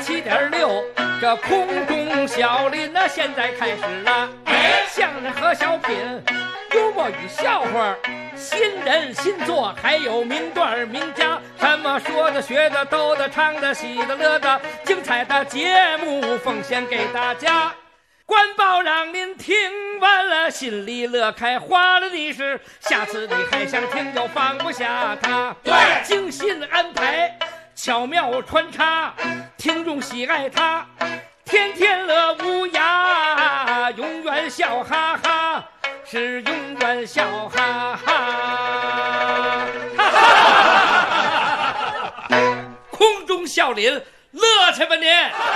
107.6，这空中小林呢，现在开始了。相声和小品，幽默与笑话，新人新作，还有名段名家，什么说的、学的、逗的、唱的、喜的、乐的，精彩的节目奉献给大家。官报让您听完了心里乐开花了的是，下次你还想听就放不下它。 对， 精心安排，巧妙穿插，听众喜爱它，天天乐无涯，永远笑哈哈，是永远笑哈哈。空中笑林，乐去吧您！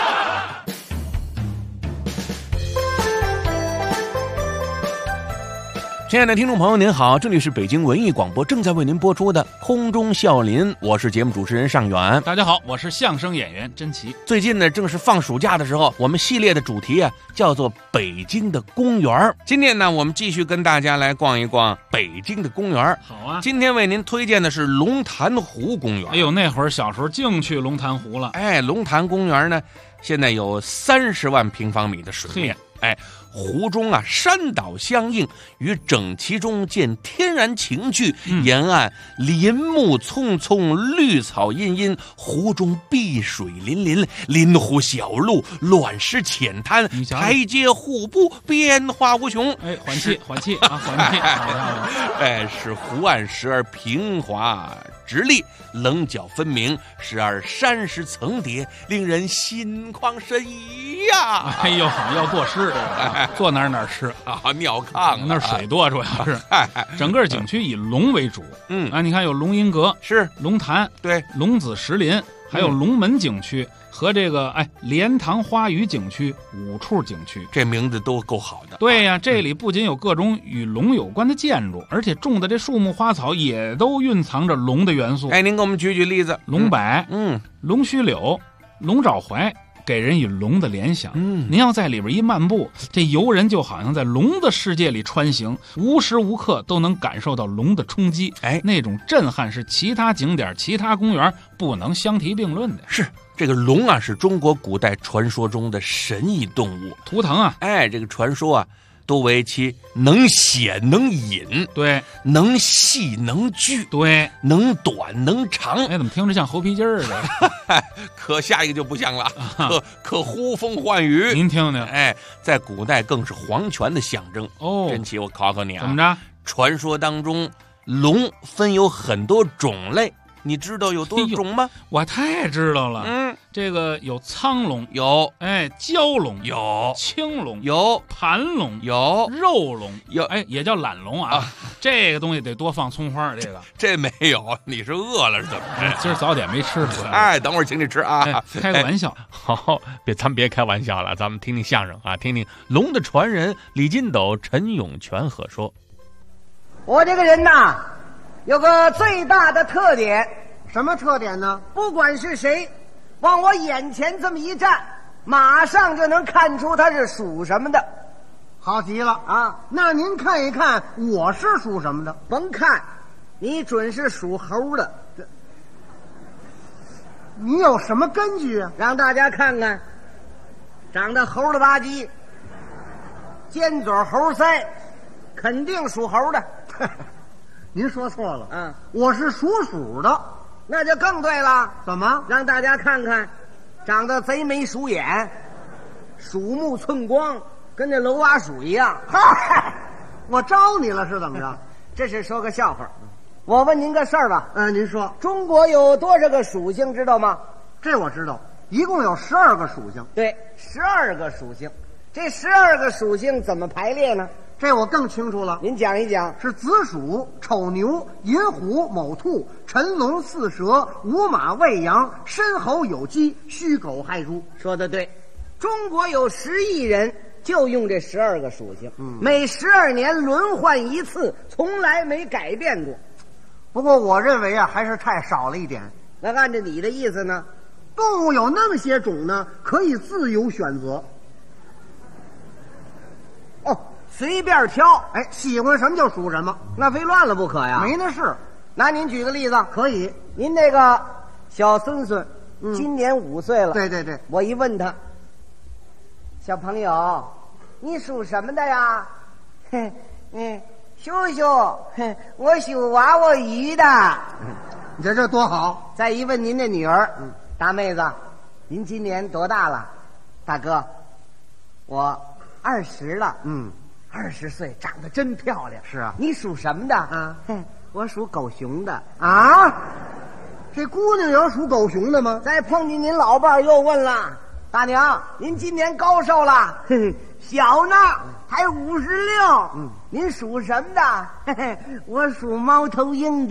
亲爱的听众朋友您好，这里是北京文艺广播正在为您播出的空中笑林，我是节目主持人尚远。 大家好，我是相声演员甄奇。 最近呢正是放暑假的时候，我们系列的主题啊叫做北京的公园。今天呢我们继续跟大家来逛一逛北京的公园。 好啊， 今天为您推荐的是龙潭湖公园。 哎呦，那会儿小时候净去龙潭湖了。 哎，龙潭公园呢现在有30万平方米的水面。哎，湖中啊山岛相映，于整齐中见天然情趣。沿岸林木葱葱，绿草茵茵，湖中碧水粼粼，林湖小路，乱石浅滩，台阶互布，变化无穷。 哎，缓气缓气啊，缓气！ 哎，使湖岸时而平滑直立，棱角分明，时而山石层叠，令人心旷神怡呀！ 哎呦，要作诗，坐哪儿吃啊？尿炕那水多，主要是。整个景区以龙为主。你看有龙吟阁， 是龙潭， 对， 龙子石林，还有龙门景区和这个莲塘花语景区5处景区， 这名字都够好的。 对呀，这里不仅有各种与龙有关的建筑，而且种的这树木花草也都蕴藏着龙的元素。 哎，您给我们举例子。 龙柏，龙须柳，龙爪槐，给人以龙的联想。您要在里边一漫步，这游人就好像在龙的世界里穿行，无时无刻都能感受到龙的冲击。哎，那种震撼是其他景点、其他公园不能相提并论的。 是。这个龙啊，是中国古代传说中的神异动物， 图腾啊。 哎，这个传说啊，都为其能显能隐， 对， 能细能聚， 对， 能短能长。 哎，怎么听着像猴皮筋儿的？ 可下一个就不像了，可呼风唤雨。 您听听， 哎，在古代更是皇权的象征。 哦， 真奇，我考考你啊， 怎么着？ 传说当中，龙分有很多种类。你知道有多少种吗？ 我太知道了。这个有苍龙， 有； 蛟龙， 有； 青龙， 有； 盘龙， 有； 肉龙， 有。 也叫懒龙啊。这个东西得多放葱花。 这没有，你是饿了是怎么着？ 今儿早点没吃。 哎，等会儿请你吃啊！ 开个玩笑。 好，咱别开玩笑了，咱们听听相声啊，听听龙的传人李金斗、陈永全和说。 我这个人呐，有个最大的特点。 什么特点呢？ 不管是谁往我眼前这么一站，马上就能看出他是属什么的。 好极了啊！那您看一看我是属什么的？ 甭看，你准是属猴的。 你有什么根据啊？ 让大家看看，长得猴了吧唧，尖嘴猴腮，肯定属猴的。 您说错了， 我是属鼠的。 那就更对了。 怎么？ 让大家看看，长得贼眉鼠眼，鼠目寸光，跟那楼蛙鼠一样。 嗨，我招你了是怎么着？ 这是说个笑话。我问您个事儿吧。 您说。 中国有多少个属性知道吗？ 这我知道，一共有12个属性。 对，12个属性。这12个属性怎么排列呢？ 这我更清楚了， 您讲一讲。 是子鼠、丑牛、寅虎、卯兔、辰龙、巳蛇、午马、未羊、申猴、酉鸡、戌狗、亥猪。 说得对，中国有10亿人，就用这12个属性，每12年轮换一次，从来没改变过。 不过我认为啊，还是太少了一点。 那按照你的意思呢？ 动物有那么些种呢，可以自由选择。 随便挑， 喜欢什么就属什么， 那非乱了不可呀。 没那事。 拿您举个例子， 可以。 您那个小孙孙今年5岁了。 对对对， 我一问他，小朋友，你属什么的呀？叔叔，我属娃娃鱼的。 你瞧这多好。 再一问您的女儿，大妹子，您今年多大了？大哥，我20了。20岁，长得真漂亮。 是啊， 你属什么的？ 啊， 我属狗熊的。 啊，这姑娘有属狗熊的吗？ 再碰见您老伴儿又问了，大娘，您今年高寿了？小呢，还56。您属什么的？我属猫头鹰的。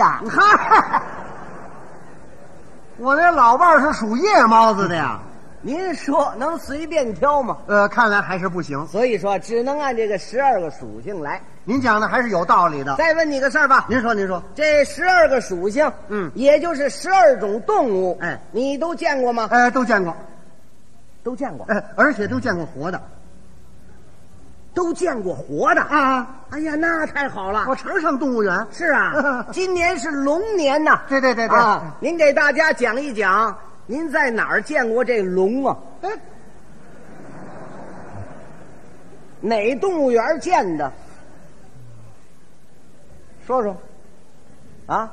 我那老伴儿是属夜猫子的呀。 您说能随便挑吗？ 看来还是不行。 所以说，只能按这个12个属性来。 您讲的还是有道理的。 再问你个事儿吧。 您说，您说， 这12个属性，也就是12种动物，你都见过吗？ 都见过， 都见过， 而且都见过活的。 都见过活的啊！ 哎呀，那太好了！ 我常上动物园。 是啊，今年是龙年呐。 对对对对啊！您给大家讲一讲，您在哪儿见过这龙啊？哪动物园见的？说说。啊？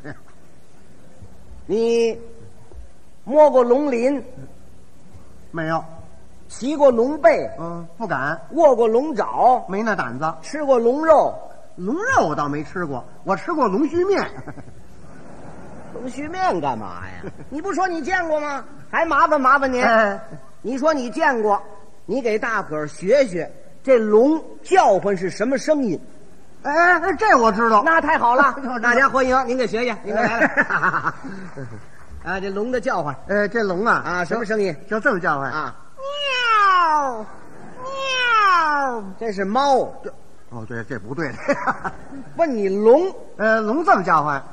你摸过龙鳞？ 没有。 骑过龙背？ 不敢。 握过龙爪？ 没那胆子。 吃过龙肉？ 龙肉我倒没吃过，我吃过龙须面。 龙须面干嘛呀？你不说你见过吗？还麻烦您。你说你见过，你给大伙儿学学，这龙叫唤是什么声音？ 这我知道。 那太好了，大家欢迎您给学学，您给来了。啊，这龙的叫唤， 这龙啊， 什么声音？ 就这么叫唤啊。 喵喵， 这是猫。 哦，对，这不对。 问你龙， 龙这么叫唤。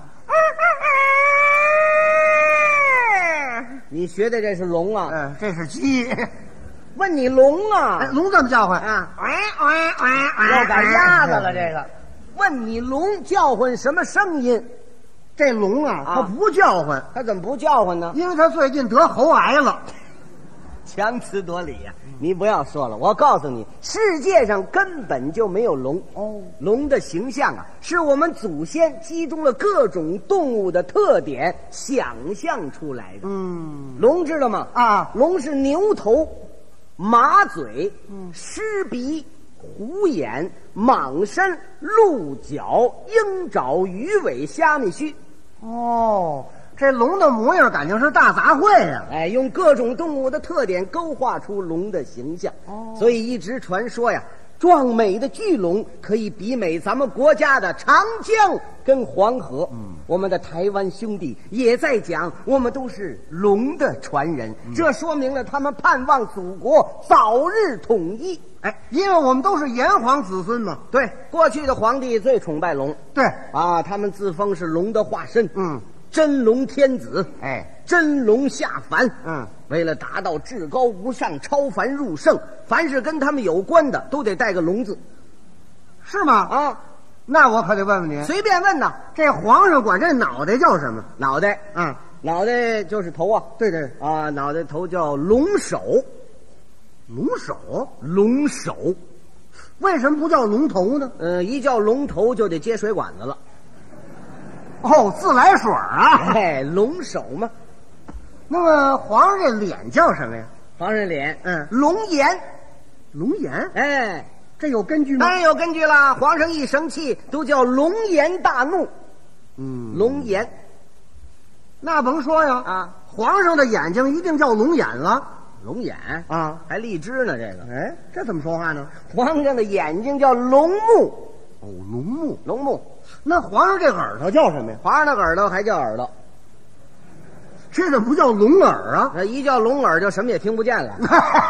你学的这是龙啊？ 这是鸡。 问你龙啊？ 龙这么叫唤啊？要赶鸭子了这个。问你龙叫唤什么声音？ 这龙啊，它不叫唤。 它怎么不叫唤呢？ 因为它最近得喉癌了。 强词夺理呀！你不要说了，我告诉你，世界上根本就没有龙。龙的形象啊，是我们祖先集中了各种动物的特点想象出来的。龙知道吗？龙是牛头、马嘴、狮鼻、虎眼、蟒身、鹿角、鹰爪、鱼尾、虾米须。 这龙的模样感情是大杂烩呀！ 用各种动物的特点勾画出龙的形象。所以一直传说呀，壮美的巨龙可以媲美咱们国家的长江跟黄河。我们的台湾兄弟也在讲，我们都是龙的传人。这说明了他们盼望祖国早日统一。 因为我们都是炎黄子孙嘛。 对，过去的皇帝最崇拜龙。 对他们自封是龙的化身。真龙天子，真龙下凡。为了达到至高无上、超凡入圣，凡是跟他们有关的都得带个龙字。 是吗？那我可得问问您。 随便问呐。 这皇上管这脑袋叫什么？ 脑袋脑袋就是头啊。 对对脑袋头叫龙首。 龙首？ 龙首。 为什么不叫龙头呢？ 一叫龙头就得接水管子了。 自来水啊！ 龙首嘛。 那么皇上这脸叫什么呀？ 皇上脸，龙颜。 龙颜？这有根据吗？ 当然有根据啦。皇上一生气都叫龙颜大怒。龙颜。 那甭说呀，皇上的眼睛一定叫龙眼了。 龙眼还荔枝呢，这个。 这怎么说话呢？ 皇上的眼睛叫龙目。 龙目， 龙目。 那皇上这耳朵叫什么呀？ 皇上的耳朵还叫耳朵。 这怎么不叫龙耳啊？ 一叫龙耳就什么也听不见了。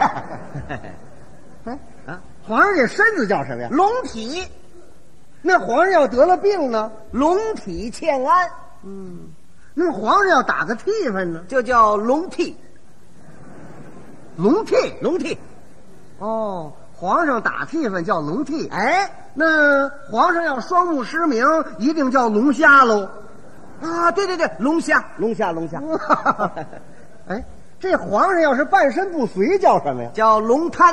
皇上这身子叫什么呀？ 龙体。 那皇上要得了病呢？ 龙体欠安。 那皇上要打个替分呢？ 就叫龙替。 龙替。 龙替。 皇上打替分叫龙替。那皇上要双目失明，一定叫龙虾喽。 对对对，龙虾，龙虾，龙虾。 哎，这皇上要是半身不遂叫什么呀？ 叫龙滩。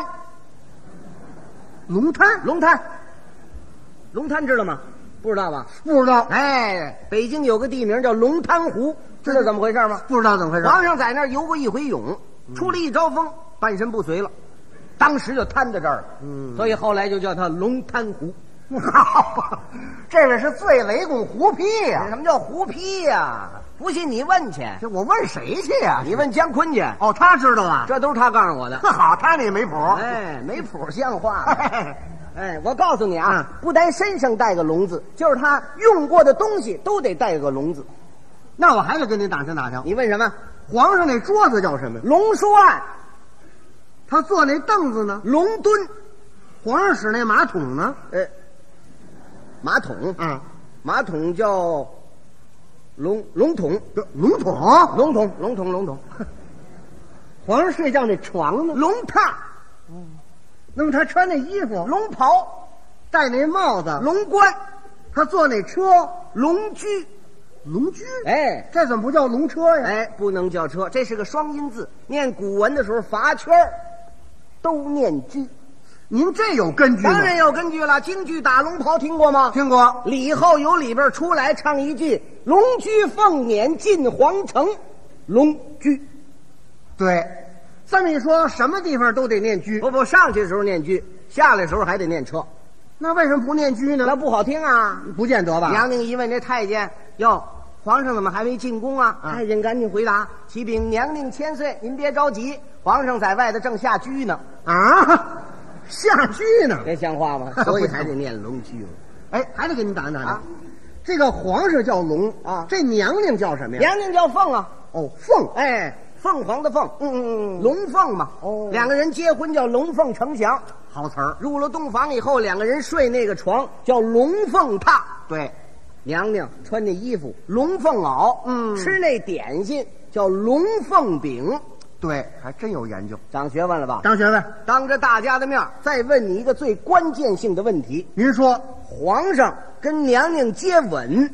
龙滩？ 龙滩，龙滩知道吗？不知道吧？ 不知道。 哎，北京有个地名叫龙滩湖，知道怎么回事吗？ 不知道怎么回事。 皇上在那儿游过一回泳，出了一招风，半身不遂了，当时就瘫在这儿了。所以后来就叫它龙滩湖。 这个是最雷公胡批呀！ 什么叫胡批呀？不信你问去。 这我问谁去呀？ 你问姜昆去。 哦，他知道啊， 这都是他告诉我的。 好，他那没谱。 哎，没谱像话吗？哎，我告诉你啊，不但身上带个龙字，就是他用过的东西都得带个龙字。 那我还得跟你打听打听。 你问什么？ 皇上那桌子叫什么？ 龙书案。 他坐那凳子呢？ 龙墩。 皇上使那马桶呢？ 马桶。马桶叫龙桶。 龙桶。 龙桶。 皇上睡觉那床呢？ 龙榻。 那么他穿那衣服？ 龙袍。 戴那帽子？ 龙冠。 他坐那车？ 龙驹。 龙驹？ 哎， 这怎么不叫龙车呀？ 哎，不能叫车，这是个双音字。念古文的时候罚圈都念驹。 您这有根据吗？ 当然有根据了。京剧打龙袍听过吗？ 听过。 李后由里边出来唱一句：“龙驹凤辇进皇城。”龙驹。 对，这么一说，什么地方都得念驹。 不，上去的时候念驹，下来的时候还得念车。 那为什么不念驹呢？ 那不好听啊。 不见得吧。 娘娘一问这太监：“哟，皇上怎么还没进宫啊？”太监赶紧回答：“启禀娘娘千岁，您别着急，皇上在外头正下驹呢。” 啊，下驹呢？ 这像话吗？所以还得念龙驹。 哎，还得给你打听打听。这个皇上叫龙啊，这娘娘叫什么呀？ 娘娘叫凤啊。 哦，凤。 哎，凤凰的凤。龙凤嘛。哦，两个人结婚叫龙凤呈祥， 好词儿。 入了洞房以后，两个人睡那个床叫龙凤榻。 对， 娘娘穿那衣服龙凤袄，吃那点心叫龙凤饼。 对，还真有研究， 长学问了吧？ 长学问。 当着大家的面再问你一个最关键性的问题。 您说， 皇上跟娘娘接吻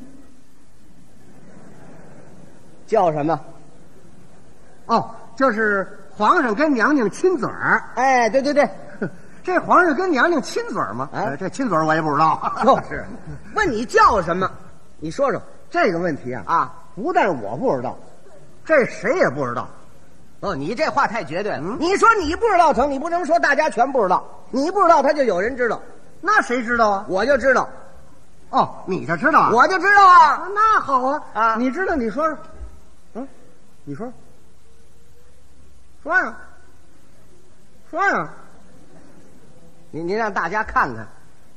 叫什么？ 哦，就是皇上跟娘娘亲嘴儿。 哎，对， 这皇上跟娘娘亲嘴儿吗？这亲嘴儿我也不知道。 就是，问你叫什么？你说说这个问题啊！不但我不知道，这谁也不知道。 哦，你这话太绝对了。你说你不知道成，你不能说大家全不知道。你不知道，他就有人知道。 那谁知道啊？ 我就知道。 哦，你就知道啊？ 我就知道啊。 那好啊。 啊， 你知道？你说说。你说。说呀。说呀。 您让大家看看，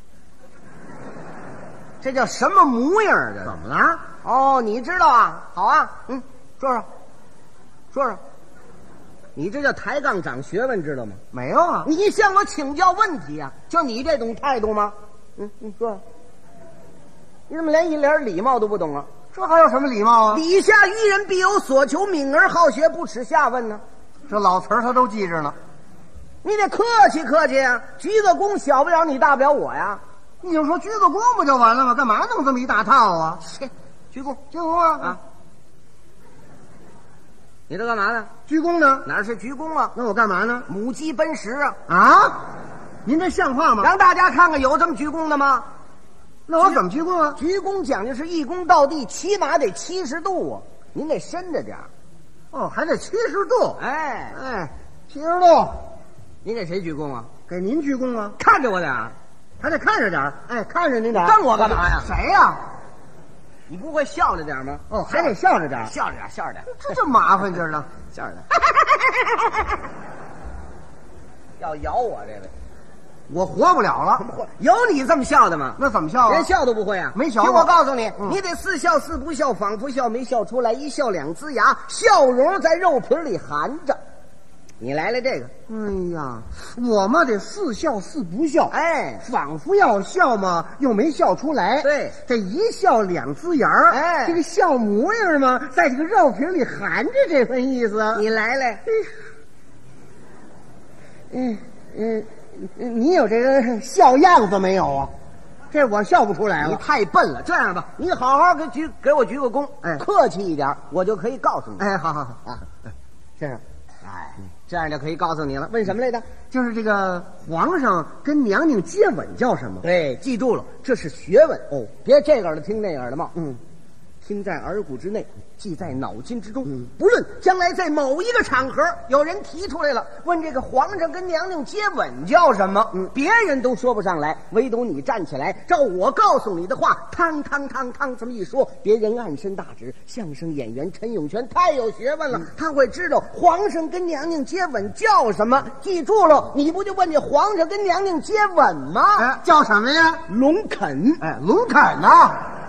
这叫什么模样啊？ 怎么了？ 哦，你知道啊？好啊。说说。你这叫抬杠长学问，知道吗？ 没有啊。 你向我请教问题啊？就你这种态度吗？说。你怎么连一点礼貌都不懂啊？ 这还有什么礼貌啊？ 礼下于人，必有所求，敏而好学，不耻下问呢。 这老词儿他都记着呢。 你得客气客气啊！鞠个躬，小不了你，大不了我呀。 你就说鞠个躬不就完了吗？干嘛弄这么一大套啊？ 鞠躬， 鞠躬啊！ 你这干嘛呢？ 鞠躬呢？ 哪是鞠躬啊？ 那我干嘛呢？ 母鸡奔食啊！ 啊！您这像话吗？ 让大家看看有这么鞠躬的吗？ 那我怎么鞠躬啊？ 鞠躬讲究是一躬到地，起码得70度啊！您得伸着点儿。 哦，还得70度。 哎 ，70度。 您给谁鞠躬啊？ 给您鞠躬啊！ 看着我点儿， 还得看着点儿。哎，看着您点儿。 瞪我干嘛呀？ 谁呀？ 你不会笑着点吗？ 哦，还得笑着点儿。 笑着点，笑着点。 这麻烦劲儿呢。 笑着点。要咬我这位， 我活不了了。 有你这么笑的吗？ 那怎么笑啊？ 连笑都不会啊？ 没笑过。 听我告诉你，你得似笑似不笑，仿佛笑没笑出来，一笑两呲牙，笑容在肉皮里含着。你来了这个， 哎呀，我嘛得似笑似不笑， 哎， 仿佛要笑嘛，又没笑出来。 对， 这一笑两呲牙儿， 哎， 这个笑模样嘛，在这个肉皮里含着这份意思。 你来了， 你有这个笑样子没有啊？这我笑不出来了。 你太笨了。这样吧，你好好给我鞠个躬， 哎， 客气一点，我就可以告诉你。 哎，好啊。 先生，哎，这样就可以告诉你了。问什么来着？ 就是这个皇上跟娘娘接吻叫什么？ 对，记住了，这是学问哦，别这个耳朵听那个耳朵冒。听在耳骨之内，记在脑筋之中。不论将来在某一个场合，有人提出来了，问这个皇上跟娘娘接吻叫什么？别人都说不上来，唯独你站起来，照我告诉你的话，汤汤汤汤这么一说，别人暗伸大指。相声演员陈永泉太有学问了，他会知道皇上跟娘娘接吻叫什么。记住了，你不就问这皇上跟娘娘接吻吗？ 哎，叫什么呀？ 龙肯。 哎，龙肯呐。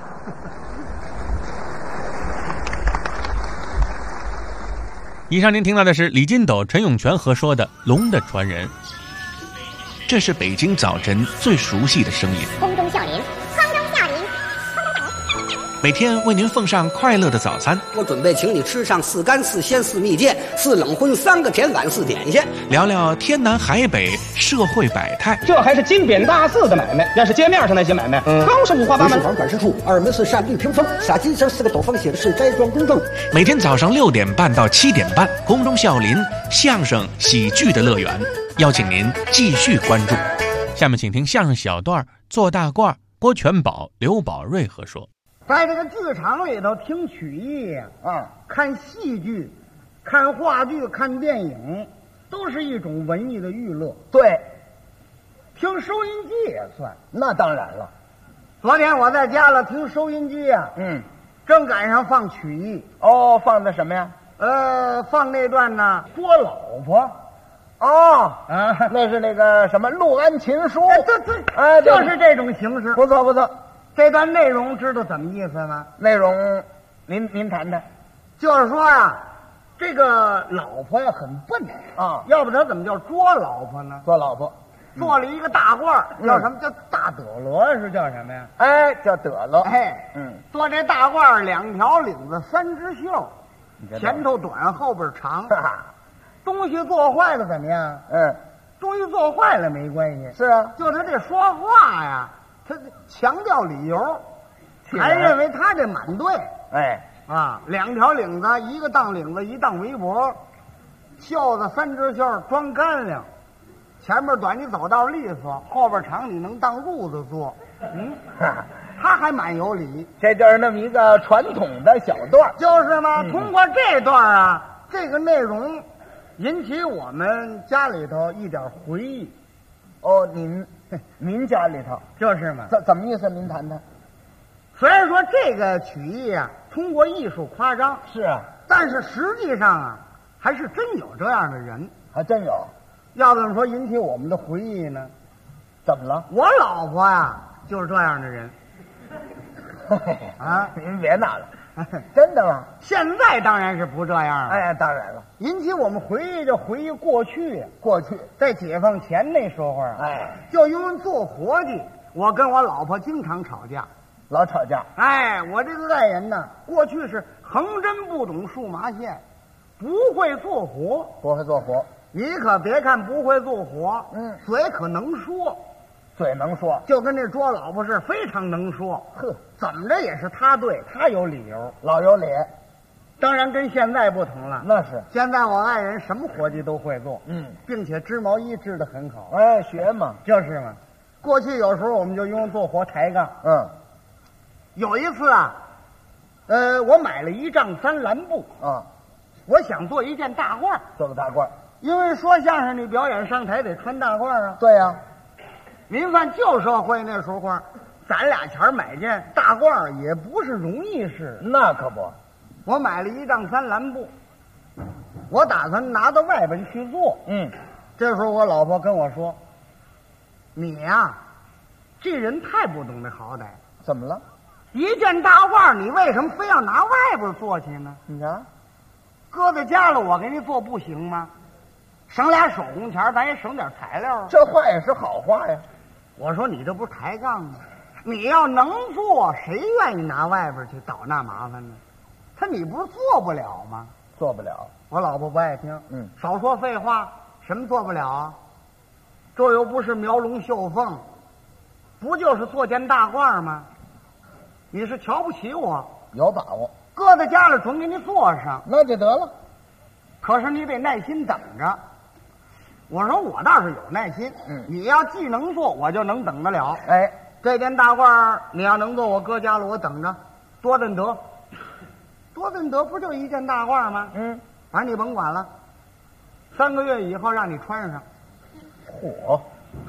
以上您听到的是李金斗、陈永泉合说的《龙的传人》，这是北京早晨最熟悉的声音。 空中笑林，空中笑林， 每天为您奉上快乐的早餐， 我准备请你吃上4干4鲜4蜜饯4冷荤3个甜碗4点心， 聊聊天南海北社会百态。 这还是金匾大字的买卖，要是街面上那些买卖，更是五花八门。 房管事处2门是山绿屏风，洒金上4个斗方写的是斋庄公证。 每天早上6点半到7点半，空中笑林相声喜剧的乐园，邀请您继续关注。下面请听相声小段《做大褂》，郭全宝、刘宝瑞合说。 在这个剧场里头听曲艺看戏剧、看话剧、看电影，都是一种文艺的娱乐。对，听收音机也算。那当然了。昨天我在家了听收音机啊，正赶上放曲艺。哦，放的什么呀？放那段呢，捉老婆。哦，那是那个什么《陆安琴书》。对，就是这种形式。不错不错。这段内容知道怎么意思吗？内容，您谈谈。就是说呀，这个老婆呀很笨啊，要不然怎么叫捉老婆呢？捉老婆，做了一个大褂，叫什么？叫大德罗是叫什么呀？哎，叫德罗。哎，做这大褂2条领子3只袖，前头短后边长。东西做坏了怎么样？东西做坏了没关系。是啊，就他这说话呀。他强调理由，还认为他这满对。2条领子，1个当领子，1当围脖，袖子3只袖装干粮，前面短你走道利索，后边长你能当褥子坐。他还蛮有理。这就是那么一个传统的小段，就是嘛。通过这段啊，这个内容引起我们家里头一点回忆。哦，您家里头就是嘛？怎么意思？您谈谈。虽然说这个曲艺啊，通过艺术夸张，是啊，但是实际上啊，还是真有这样的人，还真有。要这么说，引起我们的回忆呢？怎么了？我老婆呀，就是这样的人。啊，您别闹了。真的吗？现在当然是不这样了。哎，当然了。引起我们回忆就回忆过去呀。过去在解放前那时候啊，就因为做活计，我跟我老婆经常吵架，老吵架。哎，我这个爱人呢，过去是横针不懂数麻线，不会做活，不会做活。你可别看不会做活，嘴可能说。嘴能说，就跟这捉老婆是非常能说。怎么着也是他对，他有理由，老有理。当然跟现在不同了，那是现在我爱人什么活计都会做，并且织毛衣织得很好。哎，学嘛，就是嘛。过去有时候我们就用做活抬杠。有一次啊，我买了1丈3蓝布啊，我想做一件大褂，做个大褂，因为说相声你表演上台得穿大褂啊。对呀。您看旧社会那时候，咱俩钱买件大褂也不是容易事。那可不，我买了1丈3蓝布，我打算拿到外边去做。这时候我老婆跟我说：“你呀，这人太不懂得好歹。怎么了？一件大褂，你为什么非要拿外边做去呢？你瞧，搁在家了，我给你做不行吗？省俩手工钱，咱也省点材料。这话也是好话呀。”我说你这不是抬杠吗？你要能做，谁愿意拿外边去倒那麻烦呢？他你不是做不了吗？做不了。我老婆不爱听，少说废话，什么做不了啊？这又不是描龙绣凤，不就是做件大褂吗？你是瞧不起我？有把握，搁在家里准给你做上，那就得了。 可是你得耐心等着。我说我倒是有耐心，你要既能做，我就能等得了。哎，这件大褂你要能做，我搁家了，我等着，多得得，多得得，不就一件大褂吗？反正你甭管了，3个月以后让你穿上。嚯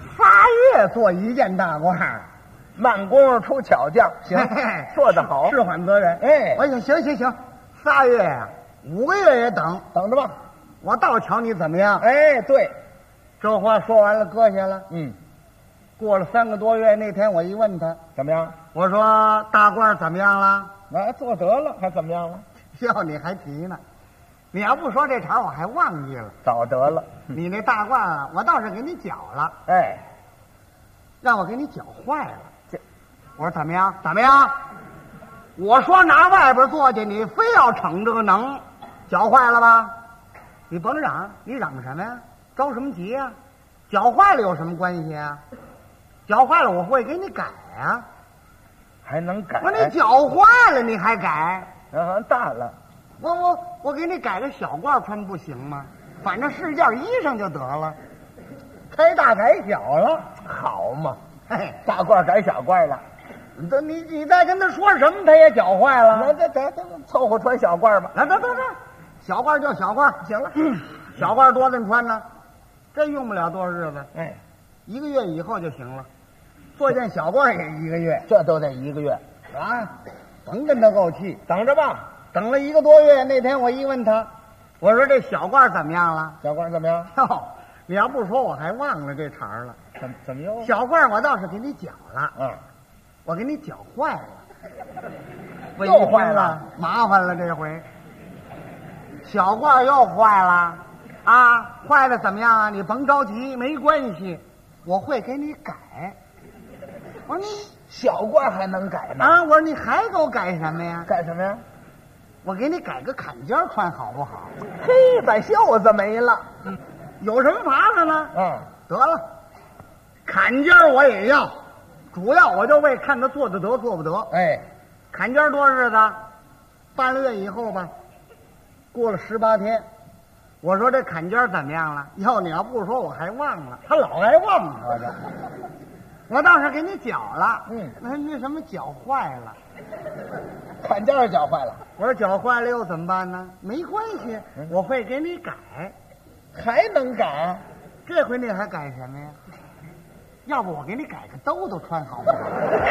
，8月做一件大褂，慢工夫出巧匠，行，做得好，事缓则圆。哎，我想行，3月呀，5个月也等着吧。我倒瞧你怎么样？哎，对，这话说完了，搁下了。过了3个多月，那天我一问他怎么样，我说大褂怎么样了？做得了，还怎么样了？要你还提呢，你要不说这茬我还忘记了。早得了，你那大褂啊，我倒是给你绞了。哎，让我给你绞坏了。我说怎么样？我说拿外边做去，你非要逞这个能，绞坏了吧？你甭嚷，你嚷什么呀？着什么急呀？绞坏了有什么关系啊？绞坏了我会给你改啊。还能改？我说你绞坏了你还改？大了，我给你改个小褂穿不行吗？反正是件衣裳就得了，开大改小了，好嘛？嘿，大褂改小褂了，你再跟他说什么，他也绞坏了。这凑合穿小褂吧。来，小褂就小褂，行了。小褂多咱穿呢，这用不了多少日子，哎，1个月以后就行了。做件小褂也1个月，这都得1个月啊！甭跟他怄气，等着吧。等了1个多月，那天我一问他，我说这小褂怎么样了？小褂怎么样？你要不说我还忘了这茬了。怎么又？小褂我倒是给你绞了，我给你绞坏了。又坏了，麻烦了这回。小褂又坏了，啊，坏了怎么样啊？你甭着急，没关系，我会给你改。我说你小褂还能改呢？啊，我说你还给我改什么呀？改什么呀？我给你改个坎肩穿好不好？嘿，把袖子没了，有什么法子呢？得了，坎肩我也要，主要我就为看他做得得做不得。哎，坎肩多日子，半个月以后吧。过了18天，我说这坎肩怎么样了？你要不说我还忘了，他老爱忘我的。我倒是给你绞了，那什么绞坏了，坎肩绞坏了。我说绞坏了又怎么办呢？没关系，我会给你改，还能改？这回你还改什么呀？要不我给你改个兜兜穿好不好？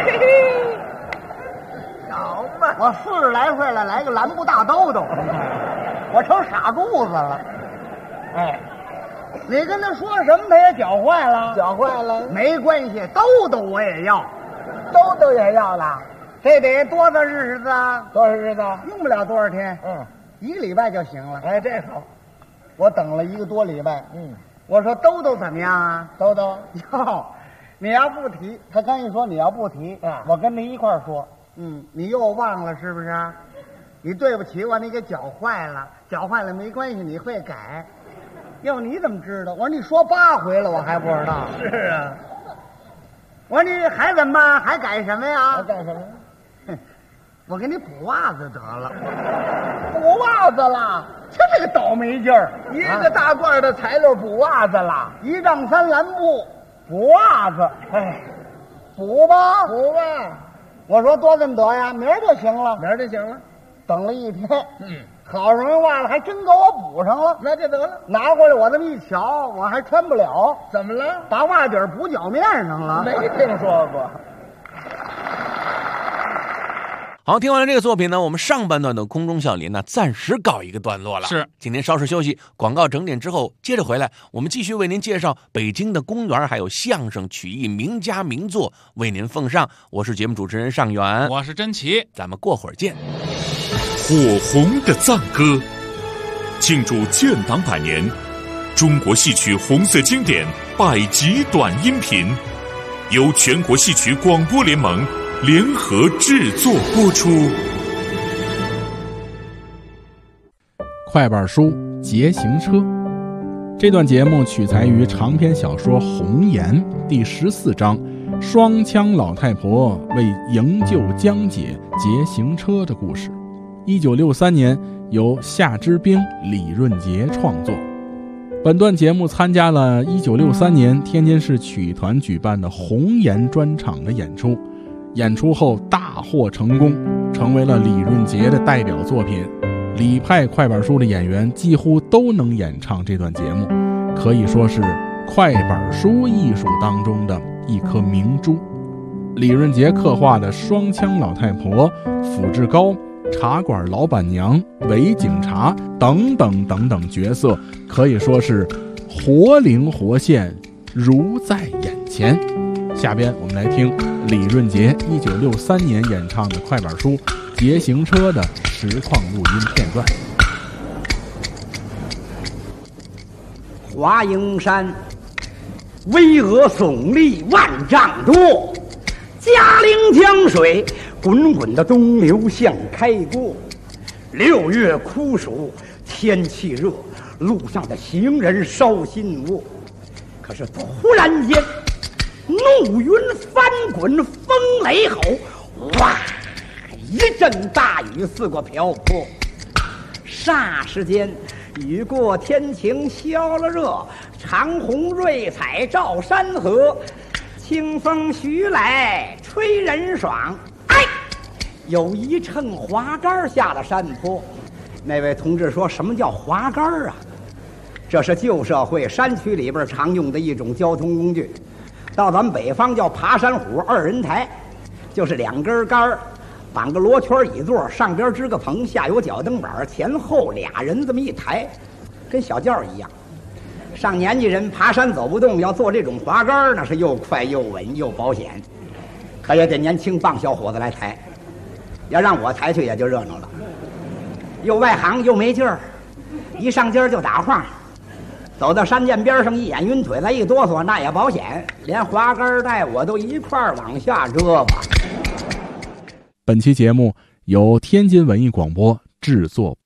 好嘛！我40来岁了，来个蓝布大兜兜，我成傻肚子了。哎，你跟他说什么，他也绞坏了。绞坏了没关系，兜兜我也要，兜兜也要了。这得多少日子啊？多少日子？用不了多少天，1个礼拜就行了。哎，这好。我等了1个多礼拜。我说兜兜怎么样啊？兜兜哟，你要不提，他刚一说你要不提，我跟你一块儿说。你又忘了是不是？你对不起我，你给绞坏了，绞坏了没关系，你会改。哟，你怎么知道？我说你说8回了，我还不知道。是啊。我说你还怎么办？还改什么呀？还改什么？我给你补袜子得了。补袜子了？他这个倒霉劲儿，一个大褂的材料补袜子了，1丈3蓝布补袜子。哎，补吧，补吧。我说多这么得呀，明儿就行了，明儿就行了。等了1天，好容易袜子还真给我补上了，那就得了。拿过来我这么一瞧，我还穿不了。怎么了？把袜底补脚面上了。没听说过。 好，听完了这个作品呢，我们上半段的空中笑林呢，暂时告一个段落了。是，今天稍事休息，广告整点之后接着回来，我们继续为您介绍北京的公园，还有相声曲艺名家名作为您奉上。我是节目主持人尚远， 我是甄奇， 咱们过会儿见。 火红的赞歌，庆祝建党100年，中国戏曲红色经典100集短音频，由全国戏曲广播联盟联合制作播出。 快板书《捷行车》这段节目取材于长篇小说《红颜》第14章双枪老太婆为营救江姐劫行车的故事。 1963年由夏之冰、李润杰创作。本段节目参加了1963年天津市曲艺团举办的红岩专场的演出，演出后大获成功，成为了李润杰的代表作品。李派快板书的演员几乎都能演唱这段节目，可以说是快板书艺术当中的一颗明珠。李润杰刻画的双枪老太婆、府志高、茶馆老板娘、伪警察等等角色，可以说是活灵活现，如在眼前。下边我们来听李润杰1963年演唱的快板书《捷行车》的实况录音片段。 华蓥山，巍峨耸立万丈多，嘉陵江水滚滚的东流向开锅。6月酷暑，天气热，路上的行人烧心窝。可是突然间，怒云翻滚，风雷吼，哇！一阵大雨似过瓢泼，霎时间，雨过天晴消了热，长虹瑞彩照山河，清风徐来吹人爽。哎，有一乘滑竿下了山坡。那位同志说，什么叫滑竿啊？这是旧社会山区里边常用的一种交通工具，到咱们北方叫爬山虎2人台，就是2根杆绑个罗圈椅座，上边支个棚，下有脚蹬板，前后俩人这么一抬，跟小轿一样。上年纪人爬山走不动，要做这种滑竿，那是又快又稳又保险，可也得年轻棒小伙子来抬。要让我抬去也就热闹了，又外行又没劲儿，一上劲儿就打晃，走到山涧边上一眼晕腿，再一哆嗦，那也保险，连滑竿带我都一块儿往下折吧。 本期节目由天津文艺广播制作。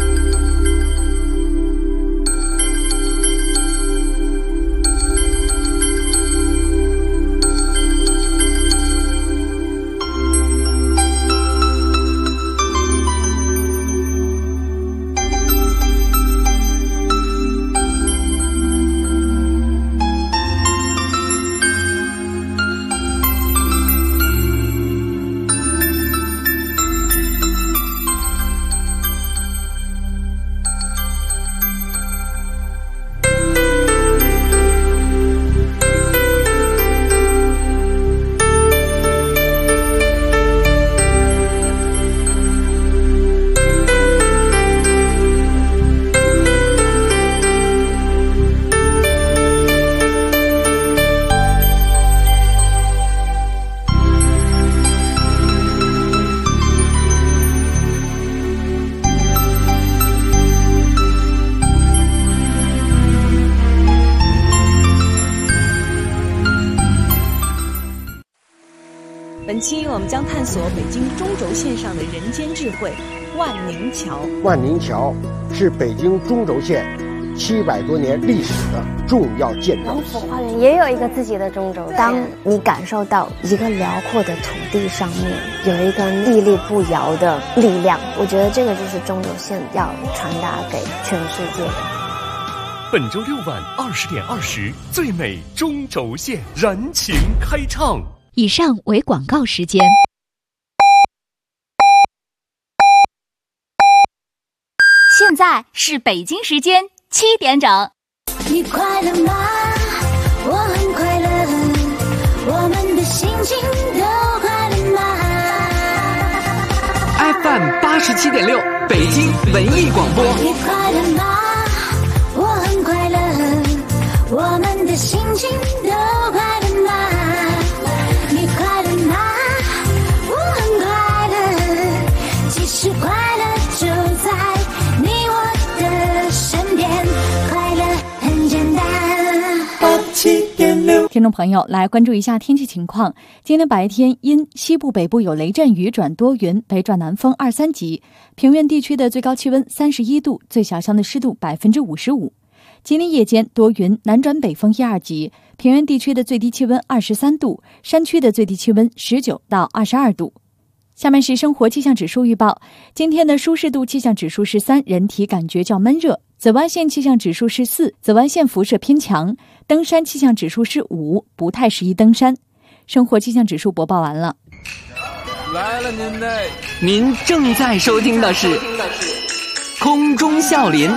本期我们将探索北京中轴线上的人间智慧——万宁桥。 万宁桥是北京中轴线700多年历史的重要建筑。 王府花园也有一个自己的中轴线。当你感受到一个辽阔的土地上面有一个屹立不摇的力量，我觉得这个就是中轴线要传达给全世界的。 本周6晚20点20，最美中轴线燃情开唱。 以上为广告时间。 现在是北京时间7点整。 你快乐吗？我很快乐，我们的心情都快乐吗 ？FM87.6，北京文艺广播。 你快乐吗？我很快乐，我们的心情都快乐吗？你快乐吗？我很快乐，其实快乐就在你我的身边，快乐很简单。 87.6，听众朋友，来关注一下天气情况。今天白天因西部北部有雷阵雨转多云，北转南风2、3级，平原地区的最高气温31度，最小相对湿度55%。今天夜间多云，南转北风1、2级，平原地区的最低气温23度，山区的最低气温19到22度。 下面是生活气象指数预报。今天的舒适度气象指数是3，人体感觉较闷热。紫外线气象指数是4，紫外线辐射偏强。登山气象指数是5，不太适宜登山。生活气象指数播报完了。 来了您正在收听的是空中笑林。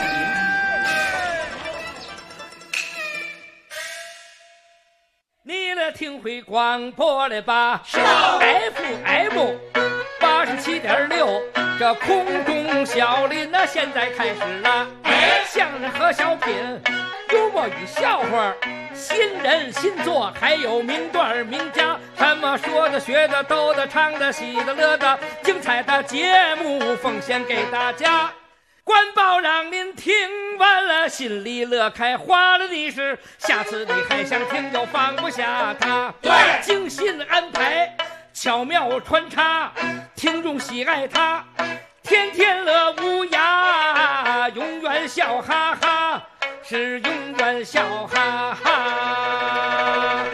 你来听会广播了吧？是 FM 87.6，这空中笑林那现在开始了。相声和小品，幽默与笑话，新人新作，还有名段名家，什么说的学的逗的唱的喜的乐的，精彩的节目奉献给大家。官报让您听完了心里乐开花了的是，下次你还想听就放不下它。对，精心安排，巧妙穿插，听众喜爱它，天天乐无涯，永远笑哈哈，是永远笑哈哈。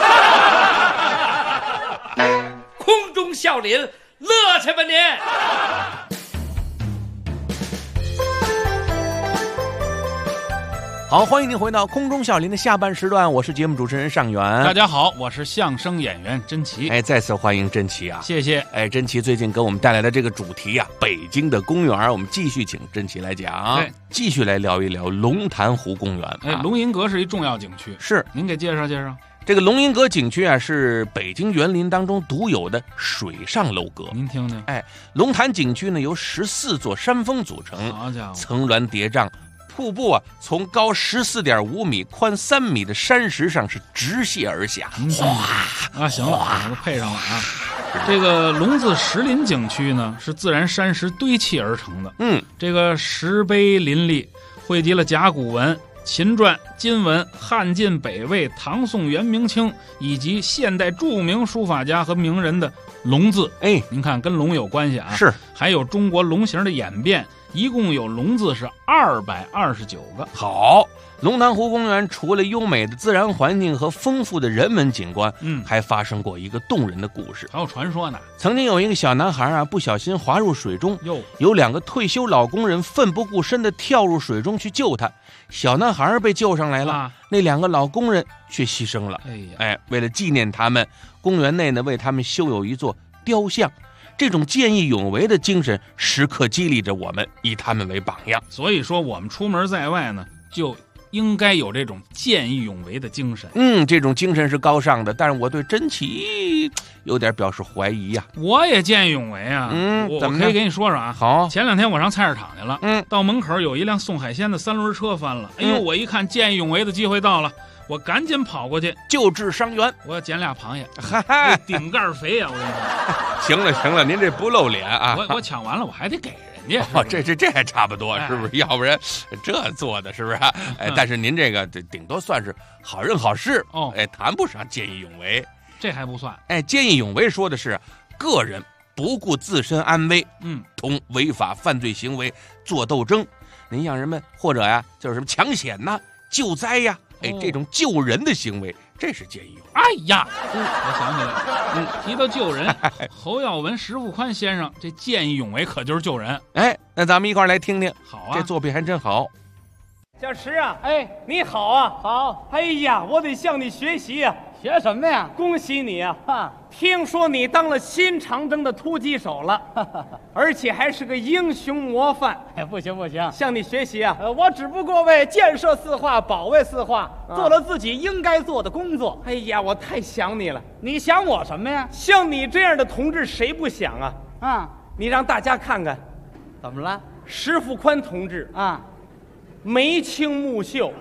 空中笑林，乐去吧您！ 好，欢迎您回到空中笑林的下半时段，我是节目主持人尚元。 大家好，我是相声演员甄奇。 再次欢迎甄奇啊！ 谢谢。 甄奇最近给我们带来的这个主题啊，北京的公园，我们继续请甄奇来讲，继续来聊一聊龙潭湖公园。 龙吟阁是一重要景区， 是您给介绍介绍。 这个龙吟阁景区啊，是北京园林当中独有的水上楼阁。 您听听， 龙潭景区呢由14座山峰组成，层峦叠嶂。瀑布啊，从高14.5米、宽3米的山石上是直泻而下， 哗！行了，我都配上了啊。这个龙字石林景区呢，是自然山石堆砌而成的。这个石碑林立，汇集了甲骨文、秦篆、金文、汉晋、北魏、唐宋、元、明清以及现代著名书法家和名人的龙字。您看跟龙有关系啊。 是， 还有中国龙形的演变。一共有龙字是229个。 好，龙潭湖公园除了优美的自然环境和丰富的人文景观，还发生过一个动人的故事， 还有传说呢。 曾经有一个小男孩啊，不小心滑入水中，有2个退休老工人奋不顾身地跳入水中去救他。小男孩被救上来了，那2个老工人却牺牲了。为了纪念他们，公园内呢为他们修有一座雕像。这种见义勇为的精神时刻激励着我们，以他们为榜样。 所以说我们出门在外呢，就应该有这种见义勇为的精神。 这种精神是高尚的，但是我对甄奇有点表示怀疑呀。 我也见义勇为啊。我可以给你说说啊。 好， 前2天我上菜市场去了，到门口有一辆送海鲜的3轮车翻了。我一看见义勇为的机会到了，我赶紧跑过去救治伤员。 我要捡2螃蟹，顶盖肥呀！我跟你说。 行了，您这不露脸啊！ 我抢完了，我还得给人家。 这还差不多，是不是？要不然这做的是不是？但是您这个顶多算是好人好事谈不上见义勇为。 这还不算。 见义勇为说的是个人不顾自身安危，同违法犯罪行为做斗争。您让人们或者呀，就是什么抢险呐、救灾呀，这种救人的行为。这是见义勇为。 哎呀，我想起来了，提到救人，侯耀文、石富宽先生这见义勇为可就是救人。 那咱们一块儿来听听。 好啊， 这作品还真好。 小石啊，你好啊，好。哎呀，我得向你学习呀。学什么呀？恭喜你啊！听说你当了新长征的突击手了，而且还是个英雄模范。不行，向你学习啊！我只不过为建设4化、保卫4化做了自己应该做的工作。哎呀，我太想你了。你想我什么呀？像你这样的同志，谁不想啊？你让大家看看，怎么了？石富宽同志眉清目秀。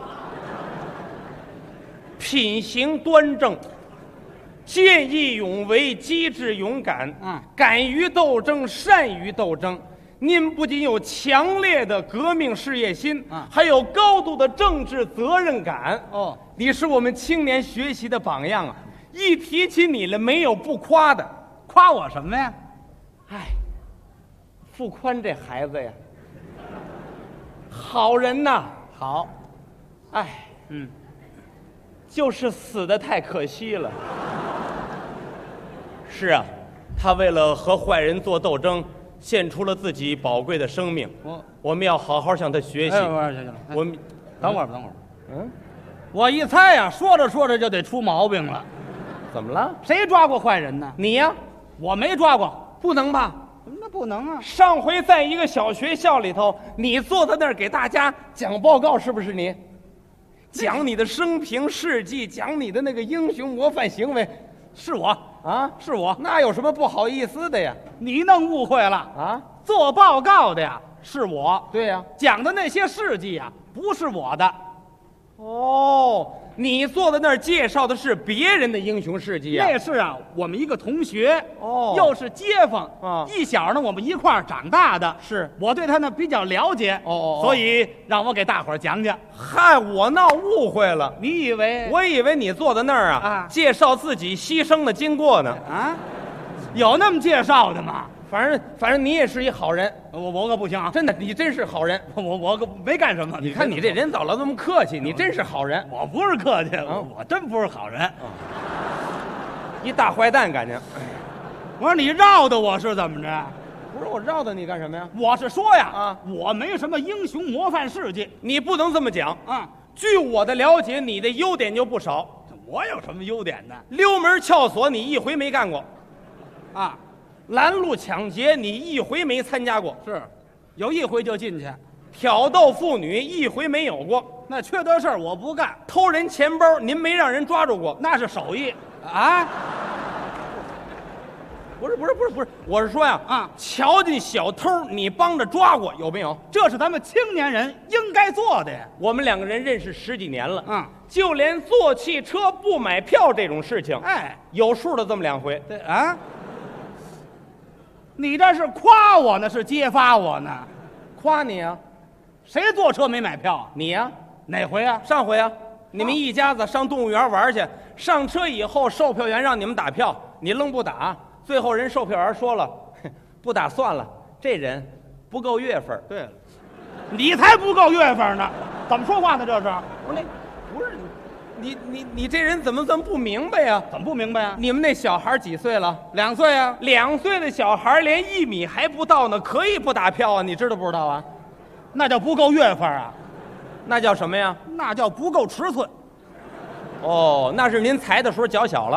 品行端正，见义勇为，机智勇敢，敢于斗争，善于斗争。您不仅有强烈的革命事业心，还有高度的政治责任感。你是我们青年学习的榜样啊！一提起你了，没有不夸的。夸我什么呀？富宽这孩子呀，好人呐，好。就是死得太可惜了。是啊， 他为了和坏人做斗争，献出了自己宝贵的生命。我们要好好向他学习。 行了， 我们等会儿。我一猜呀，说着说着就得出毛病了。 怎么了？ 谁抓过坏人呢？ 你呀， 我没抓过， 不能吧？ 那不能啊！ 上回在一个小学校里头，你坐在那儿给大家讲报告，是不是你？讲你的生平事迹，讲你的那个英雄模范行为， 是我啊， 是我。 那有什么不好意思的呀？ 你弄误会了啊！ 做报告的呀是我， 对呀， 讲的那些事迹呀不是我的。 哦，你坐在那儿介绍的是别人的英雄事迹啊？ 那是啊，我们一个同学， 又是街坊啊， 一小呢我们一块儿长大的， 是我对他呢比较了解，所以让我给大伙儿讲讲。 嗨，我闹误会了， 你以为？ 我以为你坐在那儿啊，介绍自己牺牲的经过呢。 啊，有那么介绍的吗？ 反正你也是一好人， 我可不行啊！ 真的，你真是好人。 我可没干什么。 你看你这人早老这么客气，你真是好人。 我不是客气，我真不是好人， 一大坏蛋感觉。 我说你绕的我是怎么着？ 不是我绕的你干什么呀？ 我是说呀，我没什么英雄模范事迹， 你不能这么讲啊。 据我的了解，你的优点就不少。 我有什么优点呢？ 溜门撬锁你一回没干过， 啊。 拦路抢劫你一回没参加过， 是，有一回就进去。 挑逗妇女一回没有过， 那缺德事儿我不干。 偷人钱包您没让人抓住过， 那是手艺啊。 不是，我是说呀，瞧见小偷你帮着抓过有没有？ 这是咱们青年人应该做的呀。 我们两个人认识10几年了，就连坐汽车不买票这种事情，有数的这么2回。 对啊。你这是夸我呢，是揭发我呢？ 夸你啊！ 谁坐车没买票啊？ 你呀？ 哪回啊？ 上回啊！你们一家子上动物园玩去，上车以后，售票员让你们打票，你愣不打，最后人售票员说了，不打算了，这人不够月份。 对了，你才不够月份呢！怎么说话呢？这是？ 不是。你这人怎么这么不明白呀？ 怎么不明白呀？ 你们那小孩几岁了 ？2岁啊 ！2岁的小孩连1米还不到呢，可以不打票啊？你知道不知道啊？ 那叫不够月份啊！ 那叫什么呀？ 那叫不够尺寸。 哦，那是您裁的时候脚小了。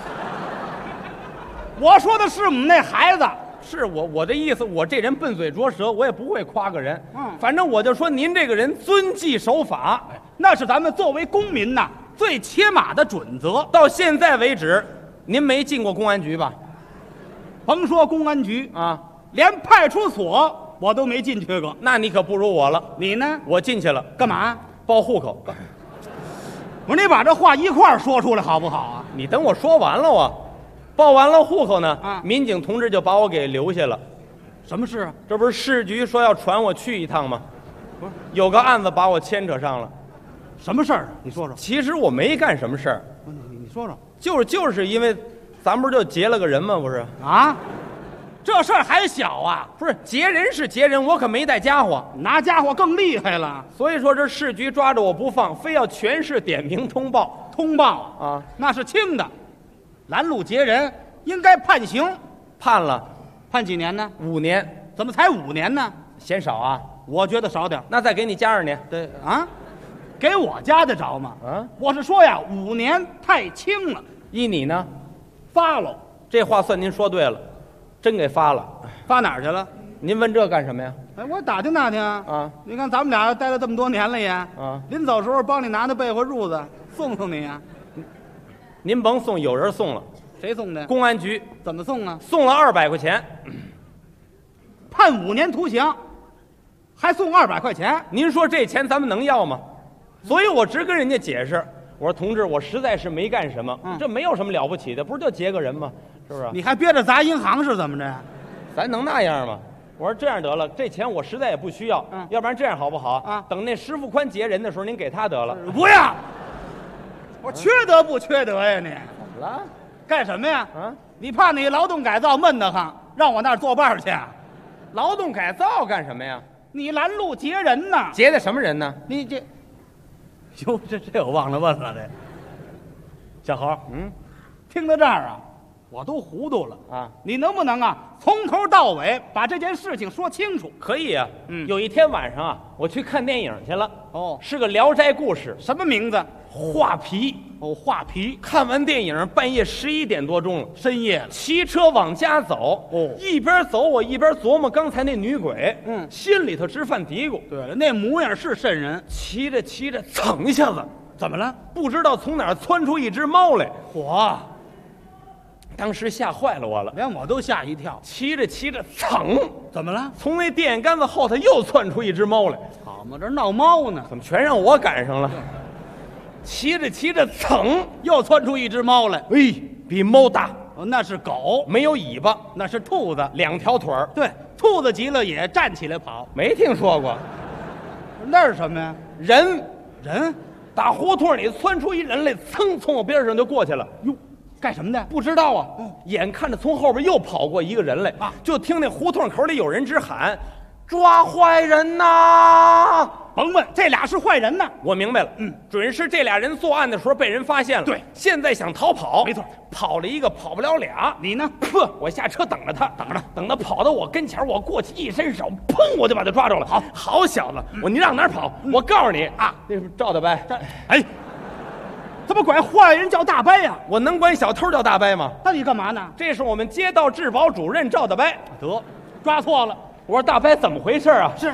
我说的是我们那孩子。 是我的意思，我这人笨嘴拙舌，我也不会夸个人。反正我就说您这个人遵纪守法， 那是咱们作为公民呐最起码的准则。 到现在为止，您没进过公安局吧？ 甭说公安局啊， 连派出所我都没进去过。 那你可不如我了。 你呢？ 我进去了， 干嘛？ 报户口。 我说你把这话一块儿说出来好不好啊？ 你等我说完了啊。报完了户口呢，民警同志就把我给留下了。 什么事啊？ 这不是市局说要传我去一趟吗？不是，有个案子把我牵扯上了。 什么事儿啊？你说说。 其实我没干什么事儿。 你说说。 就是因为，咱不是就劫了个人吗？不是啊？这事儿还小啊？ 不是，劫人是劫人，我可没带家伙， 拿家伙更厉害了。 所以说这市局抓着我不放，非要全市点名通报。 通报啊， 那是轻的。拦路劫人应该判刑， 判了， 判几年呢 ？5年。 怎么才5年呢？ 嫌少啊？ 我觉得少点。 那再给你加2年。 对啊，给我加得着吗？ 啊， 我是说呀，5年太轻了。 依你呢？ 发了。 这话算您说对了，真给发了。 发哪儿去了？ 您问这干什么呀？ 哎，我打听打听啊。你看咱们俩待了这么多年了也啊，临走时候帮你拿那被窝褥子送送你呀。 您甭送，有人送了。 谁送的？ 公安局。 怎么送啊？ 送了200块钱， 判5年徒刑，还送200块钱。 您说这钱咱们能要吗？所以我直跟人家解释，我说同志，我实在是没干什么，这没有什么了不起的，不是就劫个人吗？是不是？ 你还憋着砸银行是怎么着？ 咱能那样吗？我说这样得了，这钱我实在也不需要，要不然这样好不好啊？等那石富宽劫人的时候，您给他得了。 不要！我缺德不缺德呀你？ 怎么了？ 干什么呀？啊！你怕你劳动改造闷得慌，让我那儿作伴去啊？ 劳动改造干什么呀？ 你拦路劫人呢？ 劫的什么人呢？ 你这，哟，这我忘了问了这。小侯，听到这儿啊， 我都糊涂了啊！你能不能啊，从头到尾把这件事情说清楚？ 可以啊。有一天晚上啊，我去看电影去了。哦，是个《聊斋故事》， 什么名字？ 画皮。 哦，画皮。 看完电影，半夜11点多钟了， 深夜了。 骑车往家走。哦，一边走我一边琢磨刚才那女鬼。心里头直犯嘀咕。 对了，那模样是瘆人。 骑着骑着，噌一下子， 怎么了？ 不知道从哪儿窜出一只猫来。 嚯！ 当时吓坏了我了， 连我都吓一跳。 骑着骑着，噌， 怎么了？ 从那电线杆子后头又窜出一只猫来。 好嘛，这闹猫呢？ 怎么全让我赶上了？骑着骑着，噌， 又窜出一只猫来。 哎，比猫大。 那是狗， 没有尾巴， 那是兔子 ，2条腿儿。 对，兔子急了也站起来跑。 没听说过。 那是什么呀？ 人。 打胡同里窜出一人来，噌，从我边上就过去了。 哟，干什么的？ 不知道啊。眼看着从后边又跑过一个人来啊，就听那胡同口里有人直喊：“抓坏人呐！” 甭问，这俩是坏人呢。 我明白了，准是这俩人作案的时候被人发现了。 对， 现在想逃跑， 没错， 跑了一个，跑不了俩。 你呢？ 我下车等着他，等他跑到我跟前，我过去一伸手，砰，我就把他抓住了。好小子，你让哪儿跑？我告诉你啊，那是赵大伯。 哎，怎么管坏人叫大伯呀？ 我能管小偷叫大伯吗？ 那你干嘛呢？ 这是我们街道治保主任赵大伯。 得，抓错了。 我说大伯怎么回事啊？ 是。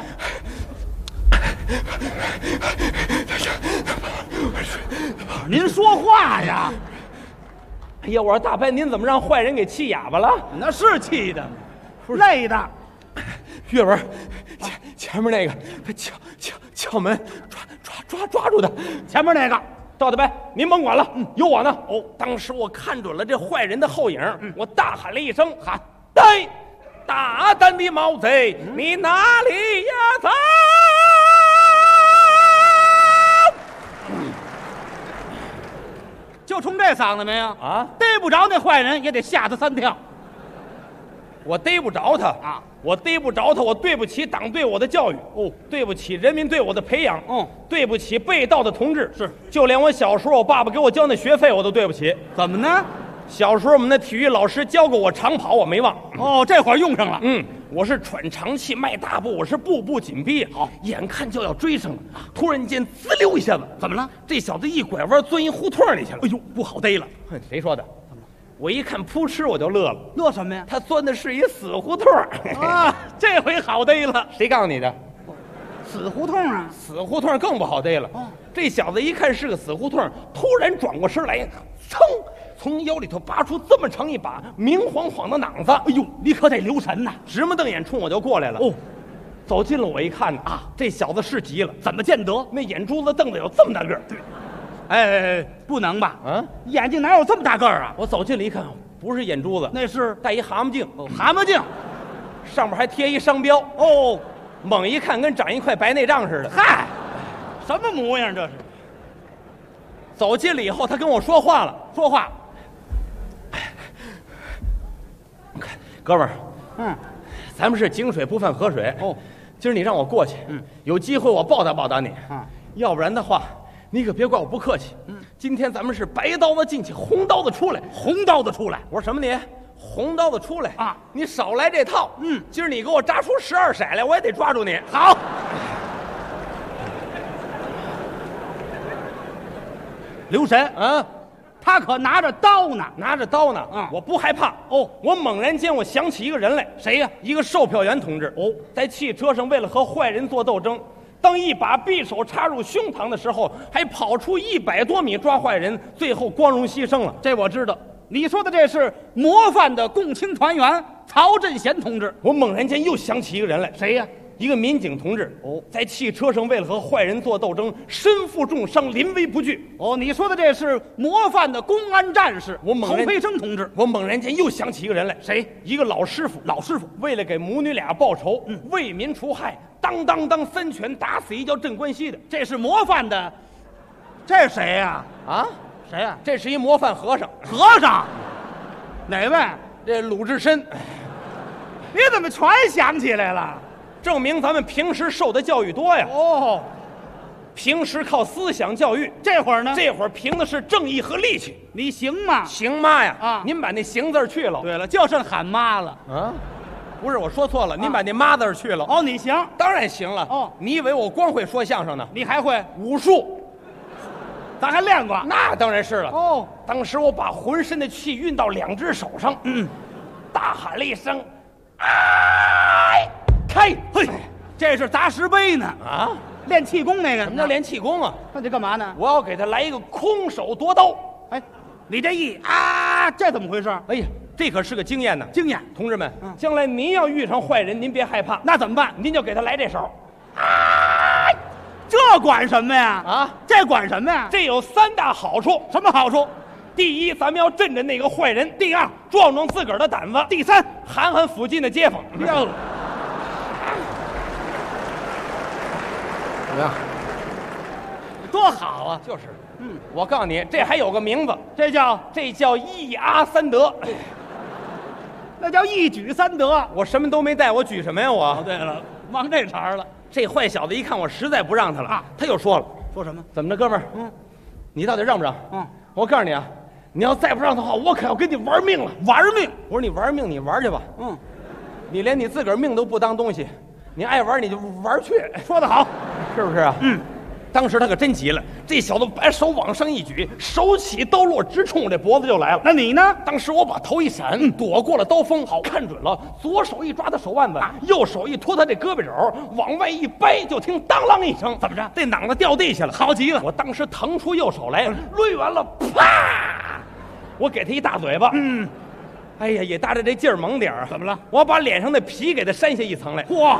您说话呀！ 哎呀，我说大伯，您怎么让坏人给气哑巴了？ 那是气的，累的。 月文，前面那个敲门，抓住他。 前面那个赵大伯，您甭管了，有我呢。哦，当时我看准了这坏人的后影，我大喊了一声：“喊呆！大胆的毛贼，你哪里呀走？” 就冲这嗓子没有啊？ 逮不着那坏人也得吓他3跳。 我逮不着他啊！我逮不着他，我对不起党对我的教育，对不起人民对我的培养，对不起被盗的同志。 是， 就连我小时候我爸爸给我交那学费我都对不起。 怎么呢？ 小时候我们的体育老师教过我长跑，我没忘。 哦，这会儿用上了。 我是喘长气迈大步，我是步步紧逼。好，眼看就要追上了，突然间滋溜一下子， 怎么了？ 这小子一拐弯钻一胡同里去了。 哎呦，不好逮了！ 谁说的？我一看扑哧我就乐了。 乐什么呀？ 他钻的是一死胡同啊！这回好逮了。 谁告诉你的？ 死胡同啊！ 死胡同更不好逮了。这小子一看是个死胡同，突然转过身来，噌，从腰里头拔出这么长一把明晃晃的榔子。 哎呦，你可得留神呐！ 直目瞪眼冲我就过来了。哦，走近了我一看啊，这小子是急了。 怎么见得？ 那眼珠子瞪得有这么大个儿。 对。哎，不能吧？啊，眼睛哪有这么大个儿啊？ 我走近了一看，不是眼珠子， 那是戴一蛤蟆镜。 蛤蟆镜， 上面还贴一商标。 哦， 猛一看跟长一块白内障似的。 嗨，什么模样这是？ 走近了以后，他跟我说话了。 说话， 哥们儿，咱们是井水不犯河水。哦，今儿你让我过去，有机会我报答报答你。要不然的话，你可别怪我不客气。今天咱们是白刀子进去，红刀子出来。 红刀子出来？ 我说什么你？红刀子出来啊！你少来这套。今儿你给我扎出12色来，我也得抓住你。 好。留神啊！他可拿着刀呢， 拿着刀呢。我不害怕。哦，我猛然间我想起一个人来。 谁呀？ 一个售票员同志。哦，在汽车上为了和坏人做斗争，当一把匕首插入胸膛的时候，还跑出100多米抓坏人，最后光荣牺牲了。 这我知道。你说的这是模范的共青团员曹振贤同志。 我猛然间又想起一个人来。 谁呀？ 一个民警同志。哦，在汽车上为了和坏人做斗争，身负重伤，临危不惧。 哦，你说的这是模范的公安战士侯培生同志。 我猛然间又想起一个人来。 谁？ 一个老师傅。 老师傅为了给母女俩报仇，为民除害，当3拳打死一叫镇关西的。 这是模范的。这是谁呀？ 啊？ 谁呀？ 这是一模范和尚。 和尚？哪位？ 这鲁智深。 你怎么全想起来了？ 证明咱们平时受的教育多呀。 哦， 平时靠思想教育， 这会儿呢？ 这会儿凭的是正义和力气。 你行吗？ 行妈呀！ 啊， 您把那行字去了。 对了，就剩喊妈了。 啊，不是我说错了，您把那妈字去了。 哦，你行， 当然行了。 哦， 你以为我光会说相声呢？ 你还会武术？ 咱还练过？ 那当然是了。 哦， 当时我把浑身的气运到2只手上，大喊了一声：“哎，开！” 嘿，这是砸石碑呢。 啊， 练气功那个。 什么叫练气功啊？ 那得干嘛呢？ 我要给他来一个空手夺刀。 哎，你这这怎么回事？ 哎呀，这可是个经验呢。 经验， 同志们，将来您要遇上坏人，您别害怕。 那怎么办？ 您就给他来这手。 这管什么呀？ 啊， 这管什么呀？ 这有3大好处。 什么好处？ 第一，咱们要镇着那个坏人；第二，壮壮自个儿的胆子； 第三， 喊喊附近的街坊。 怎么样？多好啊！就是，我告诉你，这还有个名字，这叫一阿三德， 那叫一举3得。 我什么都没带，我举什么呀？我。 哦，对了，忙这茬了。 这坏小子一看我实在不让他了啊，他又说了， 说什么？ 怎么着，哥们儿？你到底让不让？我告诉你啊，你要再不让的话，我可要跟你玩命了。 玩命？ 我说你玩命，你玩去吧。你连你自个儿命都不当东西，你爱玩你就玩去。 说得好， 是不是啊？当时他可真急了，这小子把手往上一举，手起刀落，直冲我这脖子就来了。 那你呢？ 当时我把头一闪，躲过了刀锋，好看准了，左手一抓他手腕子，右手一托他这胳膊肘，往外一掰，就听当啷一声，怎么着？这脑袋掉地下了，好极了！我当时腾出右手来，抡完了，啪！我给他一大嘴巴，哎呀，也搭着这劲儿猛点儿。 怎么了？ 我把脸上的皮给他扇下一层来，嚯！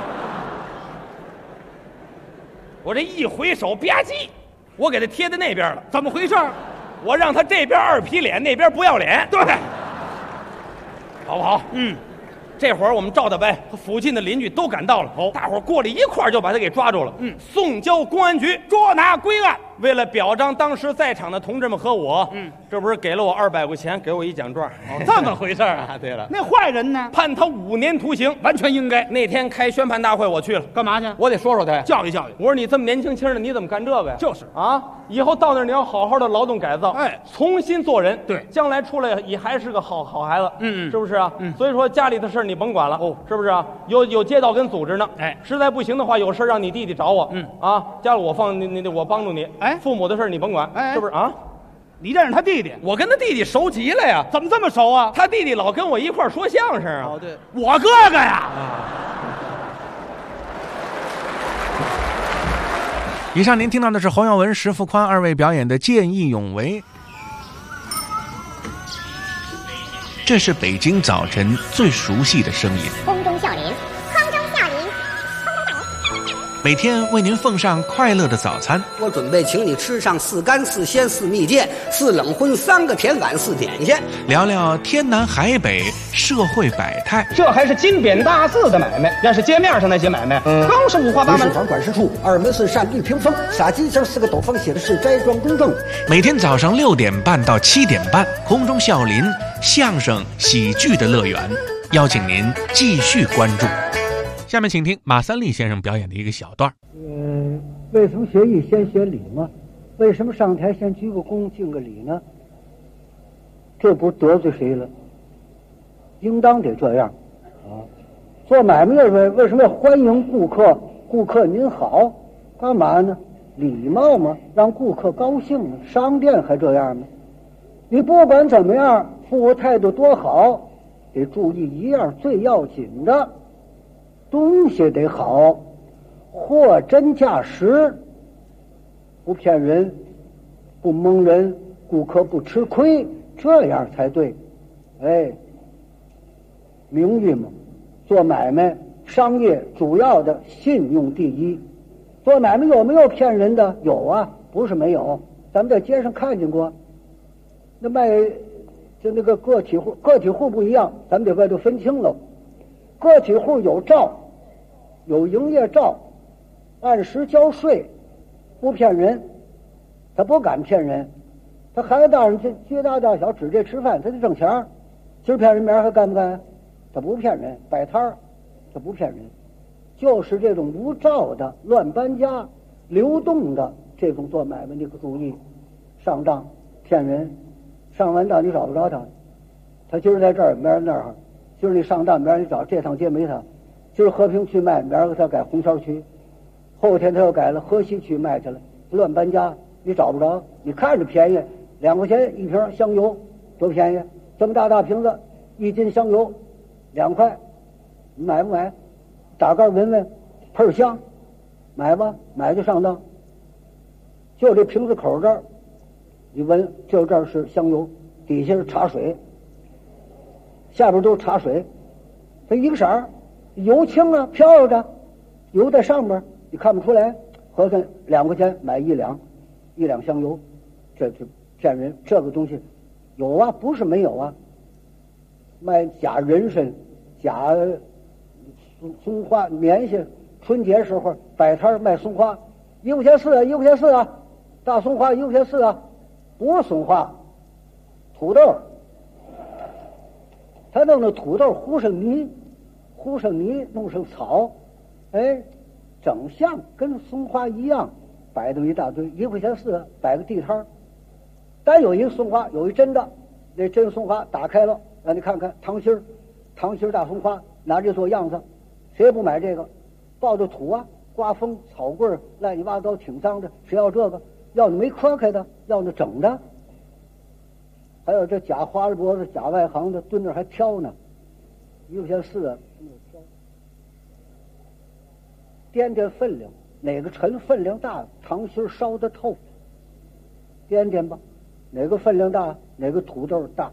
我这一回手，吧唧，我给他贴在那边了。 怎么回事？ 我让他这边2皮脸，那边不要脸。 对， 好不好？这会儿我们赵大伯和附近的邻居都赶到了，大伙儿过来一块儿就把他给抓住了，送交公安局捉拿归案。 为了表彰当时在场的同志们和我，这不是给了我200块钱，给我一奖状。 这么回事啊？ 对了， 那坏人呢？ 判他5年徒刑， 完全应该。 那天开宣判大会，我去了， 干嘛去？ 我得说说他， 教育教育。 我说你这么年轻的，你怎么干这个呀？ 就是啊，以后到那儿你要好好的劳动改造，重新做人。 对， 将来出来也还是个好孩子。是不是啊？所以说家里的事你甭管了，是不是啊？有街道跟组织呢。实在不行的话，有事让你弟弟找我。家里我放我帮助你。父母的事你甭管，是不是啊？ 你认识他弟弟？ 我跟他弟弟熟极了呀。 怎么这么熟啊？ 他弟弟老跟我一块儿说相声啊。 对，我哥哥呀。 以上您听到的是侯耀文、石富宽2位表演的《见义勇为》。这是北京早晨最熟悉的声音。 空中笑林，空中笑林， 每天为您奉上快乐的早餐。 我准备请你吃上4干4鲜4蜜饯4冷荤3个甜碗4点心， 聊聊天南海北社会百态。 这还是金匾大字的买卖，要是街面上那些买卖，更是五花八门。 市房管事处2门是扇绿屏风，洒机上4个斗方写的是斋庄公正。 每天早上6点半到7点半，空中笑林相声喜剧的乐园，邀请您继续关注。下面请听马三立先生表演的一个小段。 为什么学艺先学礼嘛？为什么上台先鞠个躬敬个礼呢？这不得罪谁了？应当得这样啊！做买卖为什么要欢迎顾客？顾客您好，干嘛呢？礼貌嘛，让顾客高兴嘛。商店还这样吗？你不管怎么样，服务态度多好，得注意一样最要紧的，东西得好，货真价实，不骗人，不蒙人，顾客不吃亏，这样才对。名誉嘛，做买卖商业主要的信用第一。做买卖有没有骗人的？有啊，不是没有，咱们在街上看见过。那卖就那个个体户不一样，咱们得外头分清了。个体户有照，有营业照，按时交税，不骗人，他不敢骗人，他孩子大人接大大小指这吃饭，他得挣钱。今儿骗人，明儿还干不干？他不骗人，摆摊儿，他不骗人。就是这种无照的、乱搬家、流动的、 这种做买卖你可注意，上当骗人，上完当你找不着他，他今儿在这儿，明儿那儿，今儿你上当，明儿你找这趟街没他，今儿和平区卖，明儿他改红桥区，后天他又改了河西区卖去了，乱搬家，你找不着，你看着便宜，2块钱一瓶香油，多便宜，这么大瓶子，1斤香油2块，你买不买？打盖闻闻，喷香，买吧，买就上当。就这瓶子口这儿，你闻，就这儿是香油，底下是茶水，下边都是茶水，它一个色儿，油清啊，漂亮的，油在上边，你看不出来。合算2块钱买1两香油，这是骗人。这个东西有啊，不是没有啊。卖假人参、假松花、棉花，春节时候摆摊卖松花，1块钱4啊，1块钱4啊，大松花1块钱4啊，不是松花，土豆。他弄那土豆糊上泥，弄上草，哎，整像跟松花一样，摆这么一大堆，1块钱4啊，摆个地摊儿。单有一个松花，有一真的，那真松花打开了，让你看看糖心儿大松花，拿这做样子，谁也不买这个，抱着土啊，刮风草棍乱七八糟挺脏的，谁要这个？要你没磕开的，要那整的。还有这假花了脖子、假外行的，蹲那还挑呢，1块钱4啊，掂掂分量，哪个沉分量大，糖心烧得透，掂掂吧，哪个分量大，哪个土豆大。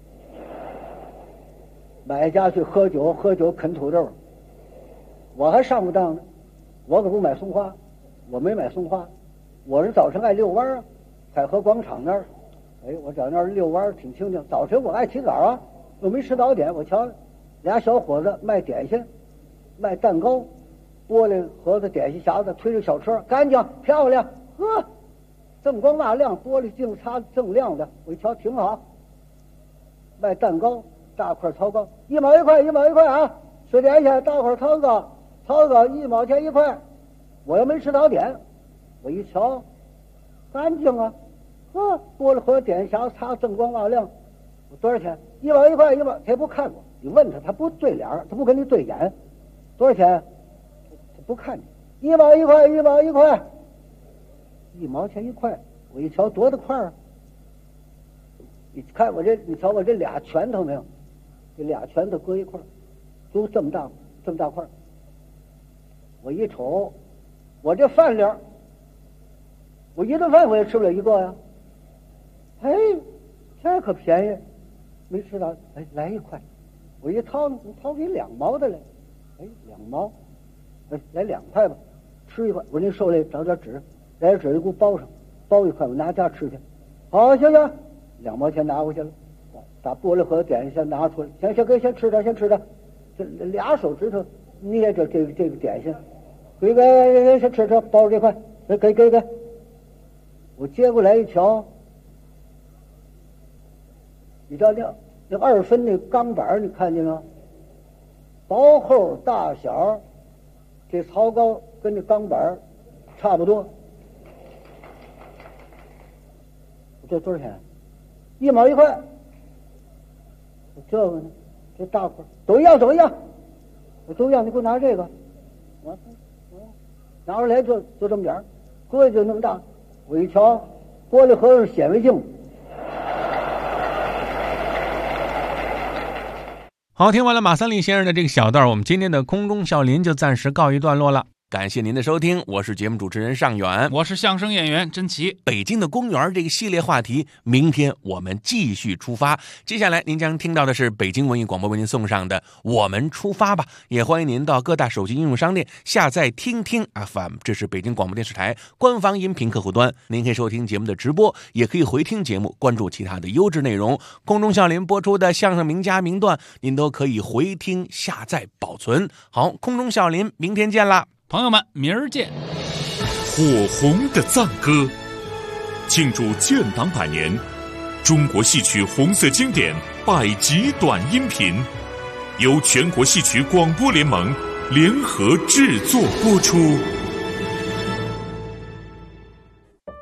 买家去喝酒啃土豆，我还上过当呢，我可不买松花，我没买松花，我是早晨爱遛弯啊，海河广场那儿，哎，我找那儿遛弯挺清静。早晨我爱起早啊，又没吃早点，我瞧俩小伙子卖点心，卖蛋糕，玻璃盒子点心匣子，推着小车，干净漂亮，呵，锃光瓦亮，玻璃镜擦锃亮的，我一瞧挺好。卖蛋糕，大块曹糕，1毛1块，1毛1块啊！吃点心，大块曹糕1毛钱1块。我又没吃早点，我一瞧，干净啊，玻璃盒点匣擦锃光瓦亮。我多少钱？1毛1块，1毛，他也不看我。你问他，他不对脸，他不跟你对眼。多少钱？他不看你。1毛1块，1毛1块，1毛钱1块。我一瞧多大块啊！你看我这，你瞧我这俩拳头没有？这俩拳头搁一块，都这么大块。我一瞅，我这饭量，我一顿饭我也吃不了1个呀。哎，这可便宜，没吃到。哎，来1块，我一掏给2毛的来。哎，2毛，哎，来2块吧，吃1块。我那手里找点纸，来点纸就给我包上，包1块，我拿家吃去。好，行，2毛钱拿回去了，把玻璃盒点先拿出来，先吃点，这俩手指头捏着这个点心，给先吃，包这块，给，我接过来一瞧，你知道那2分那钢板你看见没有？薄厚大小，这曹糕跟这钢板差不多。这多少钱？1毛1块。这个呢？这大块都一样，都一样。你给我拿这个，我拿出来就这么点儿，搁就那么大。我一瞧，玻璃盒是显微镜。 好，听完了马三立先生的这个小段，我们今天的空中笑林就暂时告一段落了。感谢您的收听，我是节目主持人尚远， 我是相声演员甄奇。 北京的公园这个系列话题，明天我们继续出发。接下来您将听到的是北京文艺广播为您送上的我们出发吧，也欢迎您到各大手机应用商店下载听听 FM， 这是北京广播电视台官方音频客户端，您可以收听节目的直播，也可以回听节目，关注其他的优质内容。空中笑林播出的相声名家名段，您都可以回听下载保存。好，空中笑林明天见啦， 朋友们，明儿见。 火红的赞歌，庆祝建党100年，中国戏曲红色经典100集短音频，由全国戏曲广播联盟联合制作播出。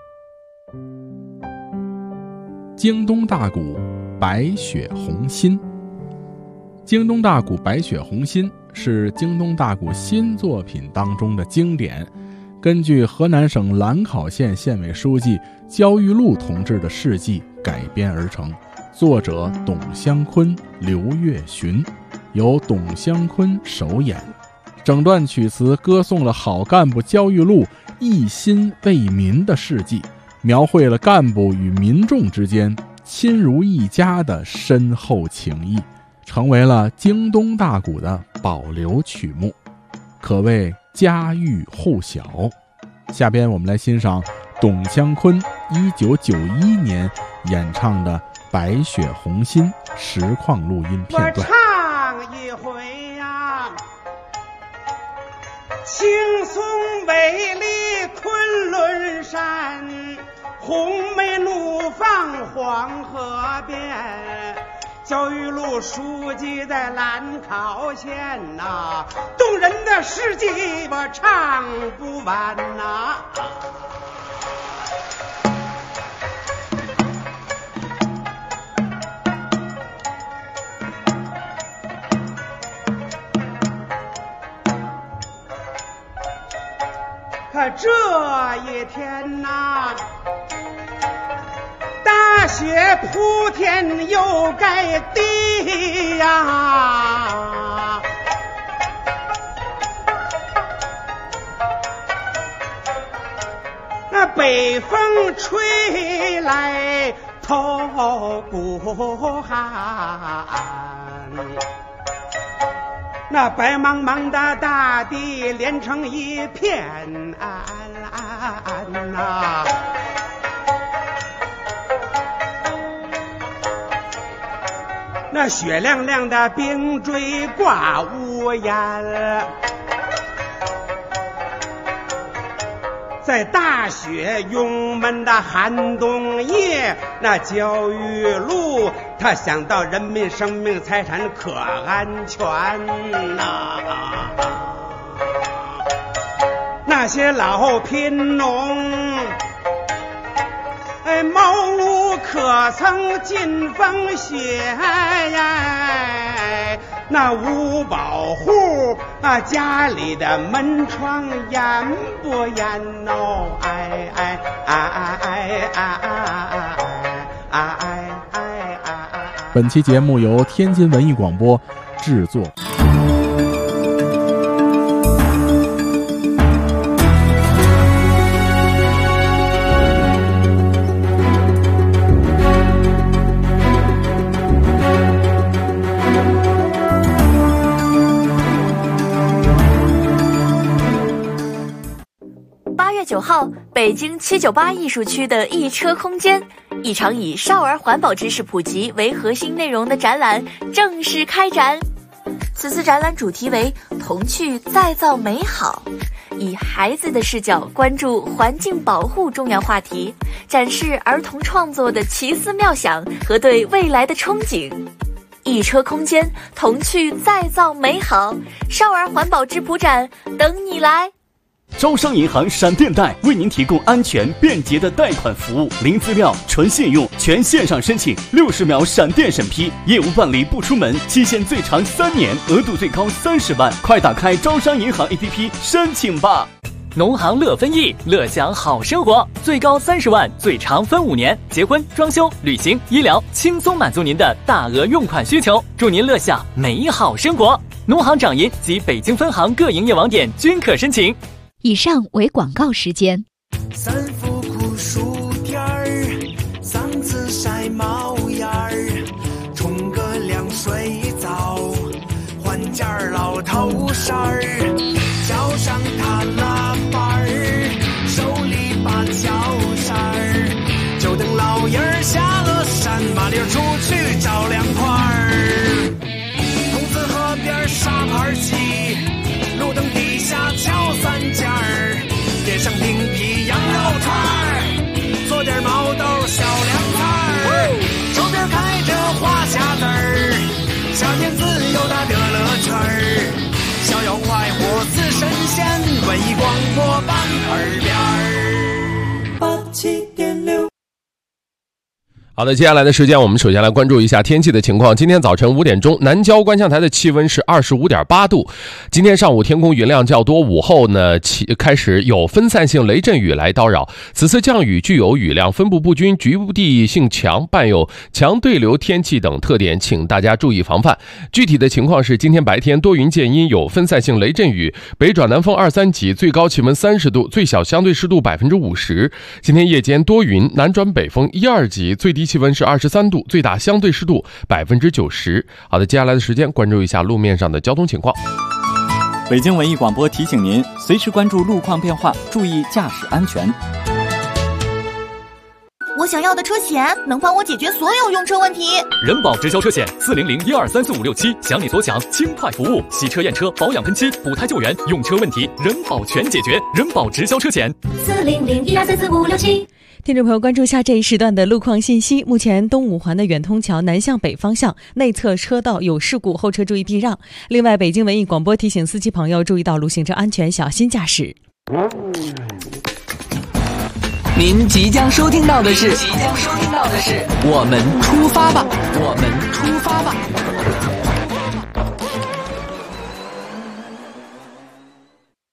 京东大鼓白雪红心。京东大鼓白雪红心是京东大鼓新作品当中的经典，根据河南省兰考县县委书记焦裕禄同志的事迹改编而成，作者董湘坤、刘月寻，由董湘坤首演。整段曲词歌颂了好干部焦裕禄一心为民的事迹，描绘了干部与民众之间亲如一家的深厚情谊，成为了京东大鼓的保留曲目，可谓家喻户晓。下边我们来欣赏董湘坤1991年演唱的《白雪红心》实况录音片段。 我唱一回呀，青松巍立昆仑山，红梅怒放黄河边。焦裕禄书记在兰考县呐，动人的事迹我唱不完呐。可这一天呐，大雪铺天又盖地呀，那北风吹来透骨寒，那白茫茫的大地连成一片呐，那雪亮亮的冰锥挂屋檐，在大雪拥闷的寒冬夜，那焦裕禄他想到人民生命财产可安全呐，那些老贫农茅屋可曾尽风雪呀，那无保护家里的门窗严不严哦？ 本期节目由天津文艺广播制作。 8月9号，北京798艺术区的一车空间，一场以少儿环保知识普及为核心内容的展览正式开展。此次展览主题为童趣再造美好，以孩子的视角关注环境保护重要话题，展示儿童创作的奇思妙想和对未来的憧憬。一车空间，童趣再造美好，少儿环保质朴展等你来。 招商银行闪电贷为您提供安全便捷的贷款服务，零资料、纯信用，全线上申请，60秒闪电审批，业务办理不出门，期限最长3年，额度最高30万，快打开招商银行 APP 申请吧。 农行乐分益，乐享好生活，最高30万，最长分5年，结婚、装修、旅行、医疗，轻松满足您的大额用款需求，祝您乐享美好生活。农行掌银及北京分行各营业网点均可申请。 以上为广告时间。 三伏酷暑天儿，嗓子晒冒烟儿，冲个凉水澡，换件老头衫儿，脚上踏拉板儿，手里把小扇儿，就等老爷儿下了山，麻溜出去找凉快儿。筒子河边沙盘棋，路灯底下敲三尖儿，点上冰皮羊肉串儿，做点毛豆小凉菜儿，周边开着花匣子儿，夏天自由的乐乐圈儿，逍遥快活似神仙，文艺广播伴耳边儿。87.6 好的，接下来的时间我们首先来关注一下天气的情况。今天早晨5点钟，南郊观象台的气温是25.8度。今天上午天空云量较多，午后呢开始有分散性雷阵雨来叨扰。此次降雨具有雨量分布不均、局部地性强，伴有强对流天气等特点，请大家注意防范。具体的情况是，今天白天多云见阴，有分散性雷阵雨，北转南风2、3级，最高气温30度，最小相对湿度50%。今天夜间多云，南转北风1、2级，最低气温是23度，最大相对湿度90%。好的，接下来的时间关注一下路面上的交通情况。 北京文艺广播提醒您，随时关注路况变化，注意驾驶安全。 我想要的车险能帮我解决所有用车问题。 人保直销车险40012345677，想你所想，轻快服务，洗车验车、保养喷漆、补胎救援，用车问题人保全解决。人保直销车险 40012345677。 听众朋友，关注下这一时段的路况信息。目前东五环的远通桥南向北方向内侧车道有事故，后车注意避让。另外，北京文艺广播提醒司机朋友注意道路行车安全，小心驾驶。 您即将收听到的是我们出发吧，我们出发吧。